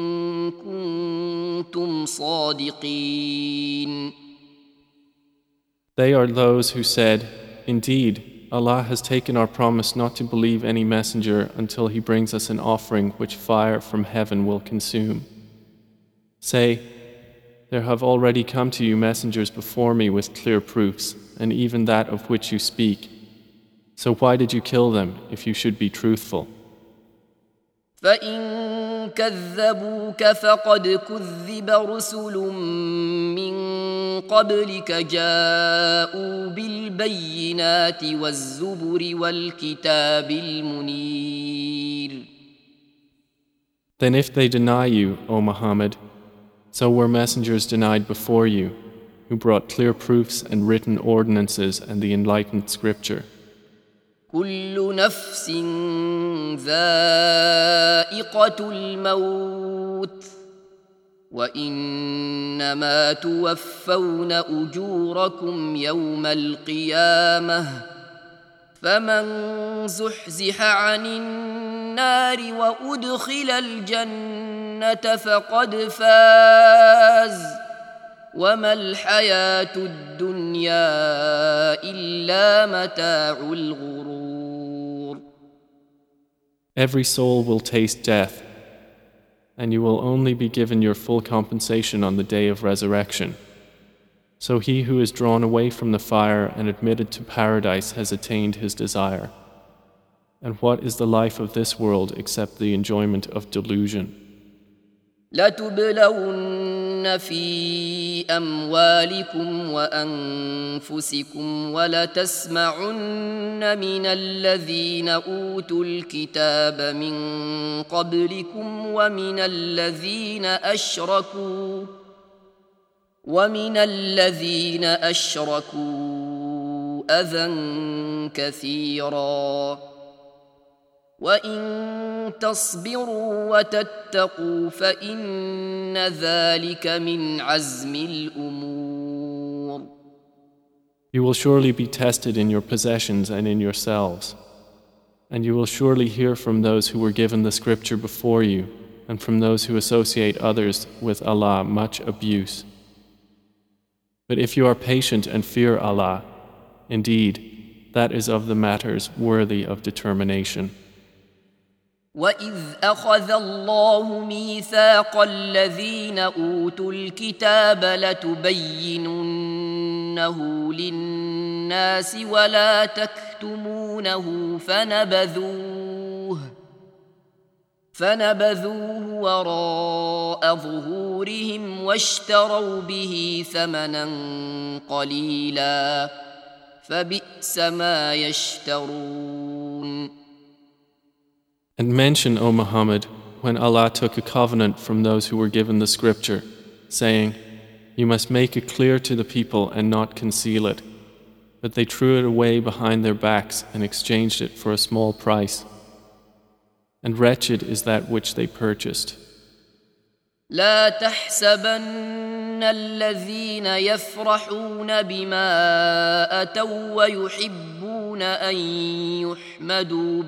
كنتم صادقين. They are those who said, Indeed, Allah has taken our promise not to believe any messenger until he brings us an offering which fire from heaven will consume. Say, there have already come to you messengers before me with clear proofs, and even that of which you speak. So why did you kill them if you should be truthful? فَإِن كَذَّبُوكَ فَقَدْ كُذِّبَ رُسُلٌ مِّن قَبْلِكَ جَاءُوا بِالْبَيِّنَاتِ وَالزُّبُرِ وَالْكِتَابِ الْمُنِيرِ. Then if they deny you, O Muhammad, so were messengers denied before you, who brought clear proofs and written ordinances and the enlightened scripture. كل نفس ذائقة الموت وإنما توفون أجوركم يوم القيامة فمن زحزح عن النار وأدخل الجنة فقد فاز وما الحياة الدنيا إلا متاع الغرور. Every soul will taste death, and you will only be given your full compensation on the day of resurrection. So he who is drawn away from the fire and admitted to paradise has attained his desire. And what is the life of this world except the enjoyment of delusion? لتبلون في أموالكم وأنفسكم ولتسمعن من الذين أوتوا الكتاب من قبلكم ومن الذين أشركوا أذى كثيرا وإن تصبروا وتتقوا فإن ذلك من عزم الأمور. You will surely be tested in your possessions and in yourselves, and you will surely hear from those who were given the scripture before you and from those who associate others with Allah much abuse. But if you are patient and fear Allah, indeed, that is of the matters worthy of determination. وَإِذْ أَخَذَ اللَّهُ مِيثَاقَ الَّذِينَ أُوتُوا الْكِتَابَ لَتُبَيِّنُنَّهُ لِلنَّاسِ وَلَا تَكْتُمُونَهُ فَنَبَذُوهُ وَرَاءَ ظُهُورِهِمْ وَاشْتَرَوْا بِهِ ثَمَنًا قَلِيلًا فَبِئْسَ مَا يَشْتَرُونَ. And mention, O Muhammad, when Allah took a covenant from those who were given the scripture, saying, You must make it clear to the people and not conceal it. But they threw it away behind their backs and exchanged it for a small price. And wretched is that which they purchased. لا تحسبن الذين يفرحون بما أتوا ويحبون أن يحمدوا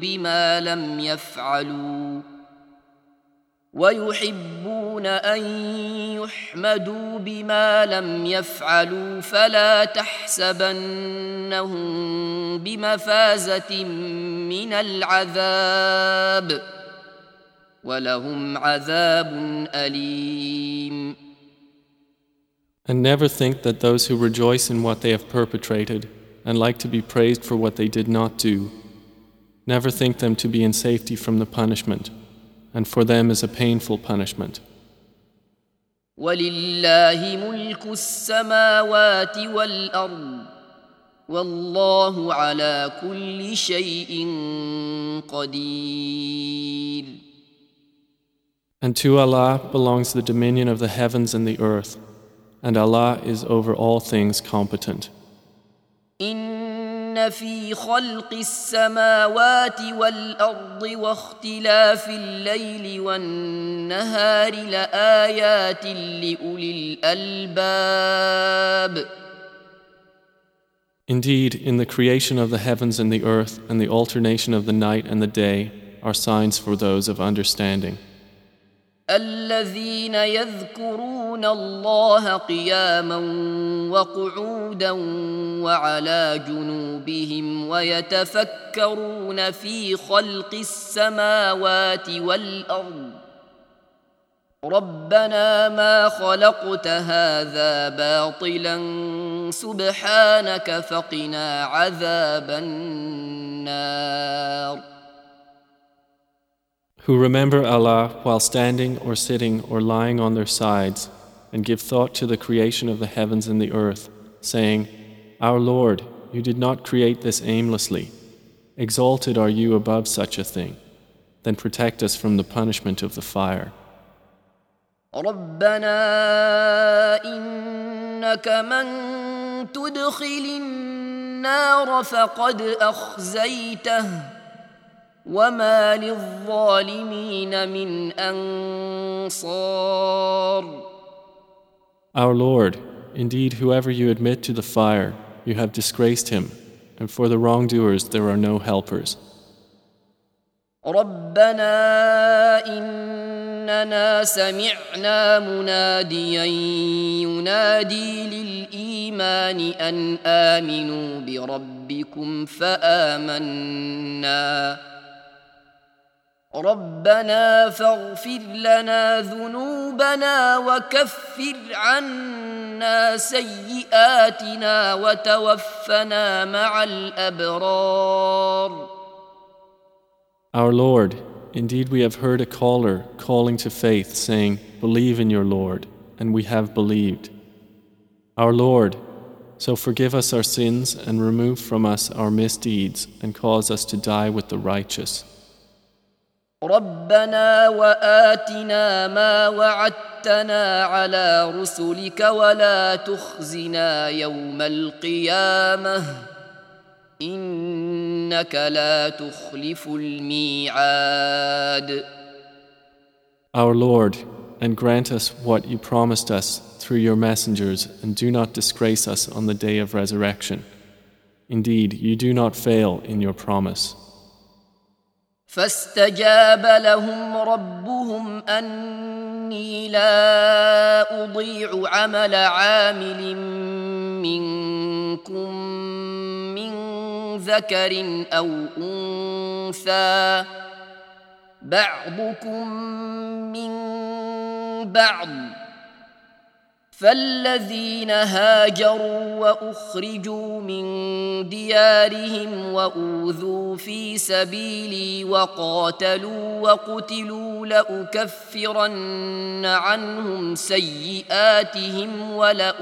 بما لم يفعلوا فلا تحسبنهم بمفازة من العذاب وَلَهُمْ عَذَابٌ أَلِيمٌ. And never think that those who rejoice in what they have perpetrated and like to be praised for what they did not do, never think them to be in safety from the punishment, and for them is a painful punishment. وَلِلَّهِ مُلْكُ السَّمَاوَاتِ وَالْأَرْضِ وَاللَّهُ عَلَى كُلِّ شَيْءٍ قَدِيرٌ. And to Allah belongs the dominion of the heavens and the earth, and Allah is over all things competent. إن في خلق السماوات والأرض واختلاف الليل والنهار لآيات لأولي الألباب. Indeed, in the creation of the heavens and the earth and the alternation of the night and the day are signs for those of understanding. الذين يذكرون الله قياما وقعودا وعلى جنوبهم ويتفكرون في خلق السماوات والأرض ربنا ما خلقت هذا باطلا سبحانك فقنا عذاب النار. Who remember Allah while standing or sitting or lying on their sides, and give thought to the creation of the heavens and the earth, saying, Our Lord, you did not create this aimlessly. Exalted are you above such a thing. Then protect us from the punishment of the fire. ربنا إنك من تدخل النار فقد أخزيته وما للظالمين من أنصار. Our Lord, indeed whoever you admit to the fire, you have disgraced him, and for the wrongdoers there are no helpers. ربنا إننا سمعنا مناديا ينادي للإيمان أن آمنوا بربكم فآمنا ربنا فاغفر لنا ذنوبنا وكفر عنا سيئاتنا وتوفنا مع الأبرار. Our Lord, indeed we have heard a caller calling to faith, saying, Believe in your Lord, and we have believed. Our Lord, so forgive us our sins and remove from us our misdeeds and cause us to die with the righteous. ربنا وآتنا ما وعدتنا على رسلك ولا تخزنا يوم القيامة إنك لا تخلف الميعاد. Our Lord, and grant us what you promised us through your messengers, and do not disgrace us on the day of resurrection. Indeed, you do not fail in your promise. فاستجاب لهم ربهم أني لا أضيع عمل عامل منكم من ذكر أو أنثى بعضكم من بعض فالذين هاجروا وأخرجوا من ديارهم وأوذوا في سبيلي وقاتلوا وقتلوا لأكفرن عنهم سيئاتهم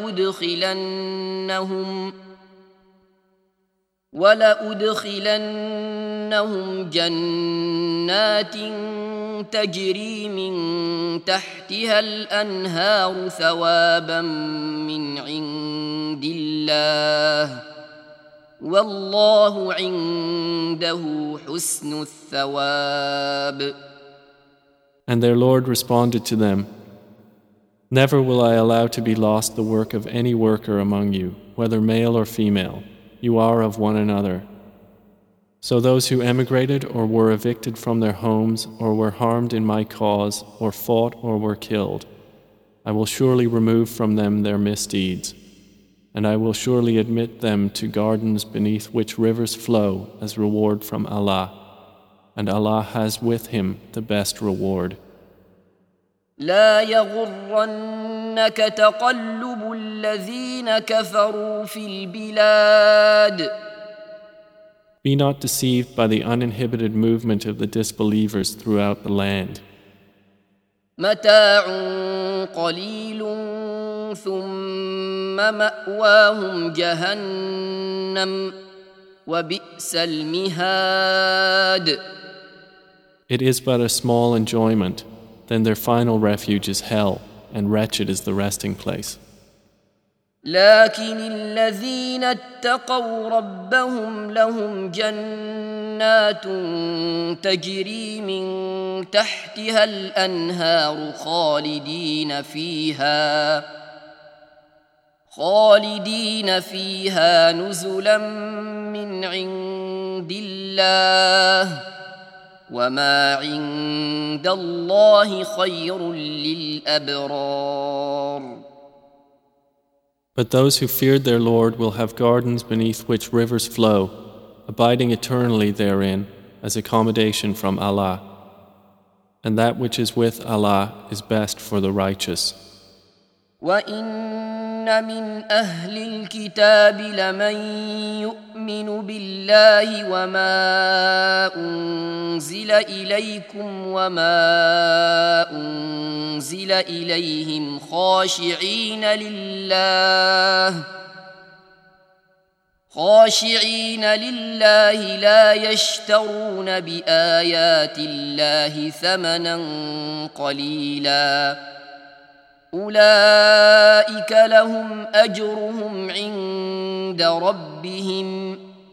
ولأدخلنهم جنات تجري من تحتها الأنهار ثوابا من عند الله والله عنده حسن الثواب. And their Lord responded to them, Never will I allow to be lost the work of any worker among you, whether male or female. You are of one another. So those who emigrated or were evicted from their homes or were harmed in my cause or fought or were killed, I will surely remove from them their misdeeds, and I will surely admit them to gardens beneath which rivers flow as reward from Allah, and Allah has with him the best reward. لا يغرنك تقلب الذين كفروا في البلاد. Be not deceived by the uninhibited movement of the disbelievers throughout the land. متاع قليل ثم مأواهم جهنم وبئس المهاد. It is but a small enjoyment, then their final refuge is hell, and wretched is the resting place. لكن الذين اتقوا ربهم لهم جنات تجري من تحتها الأنهار خالدين فيها نزلا من عند الله وما عند الله خير للأبرار. But those who feared their Lord will have gardens beneath which rivers flow, abiding eternally therein as accommodation from Allah. And that which is with Allah is best for the righteous. وَإِنَّ مِنْ أَهْلِ الْكِتَابِ لَمَنْ يُؤْمِنُ بِاللَّهِ وَمَا أُنْزِلَ إِلَيْكُمْ وَمَا أُنْزِلَ إِلَيْهِمْ خاشعين لله لا يشترون بآيات الله ثمنا قليلا أولئك لهم أجرهم عند ربهم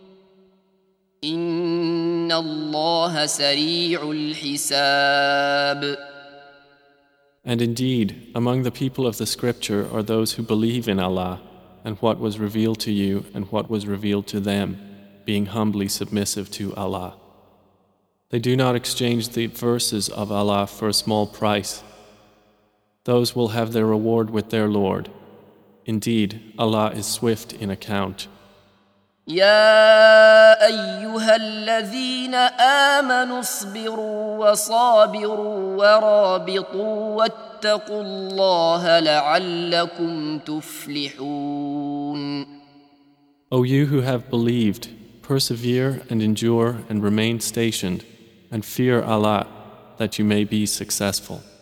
إن الله سريع الحساب. And indeed, among the people of the scripture are those who believe in Allah and what was revealed to you and what was revealed to them, being humbly submissive to Allah. They do not exchange the verses of Allah for a small price. Those will have their reward with their Lord. Indeed, Allah is swift in account. يا أيها الذين آمنوا اصبروا وصابروا ورابطوا واتقوا الله لعلكم تفلحون. O you who have believed, persevere and endure and remain stationed, and fear Allah that you may be successful.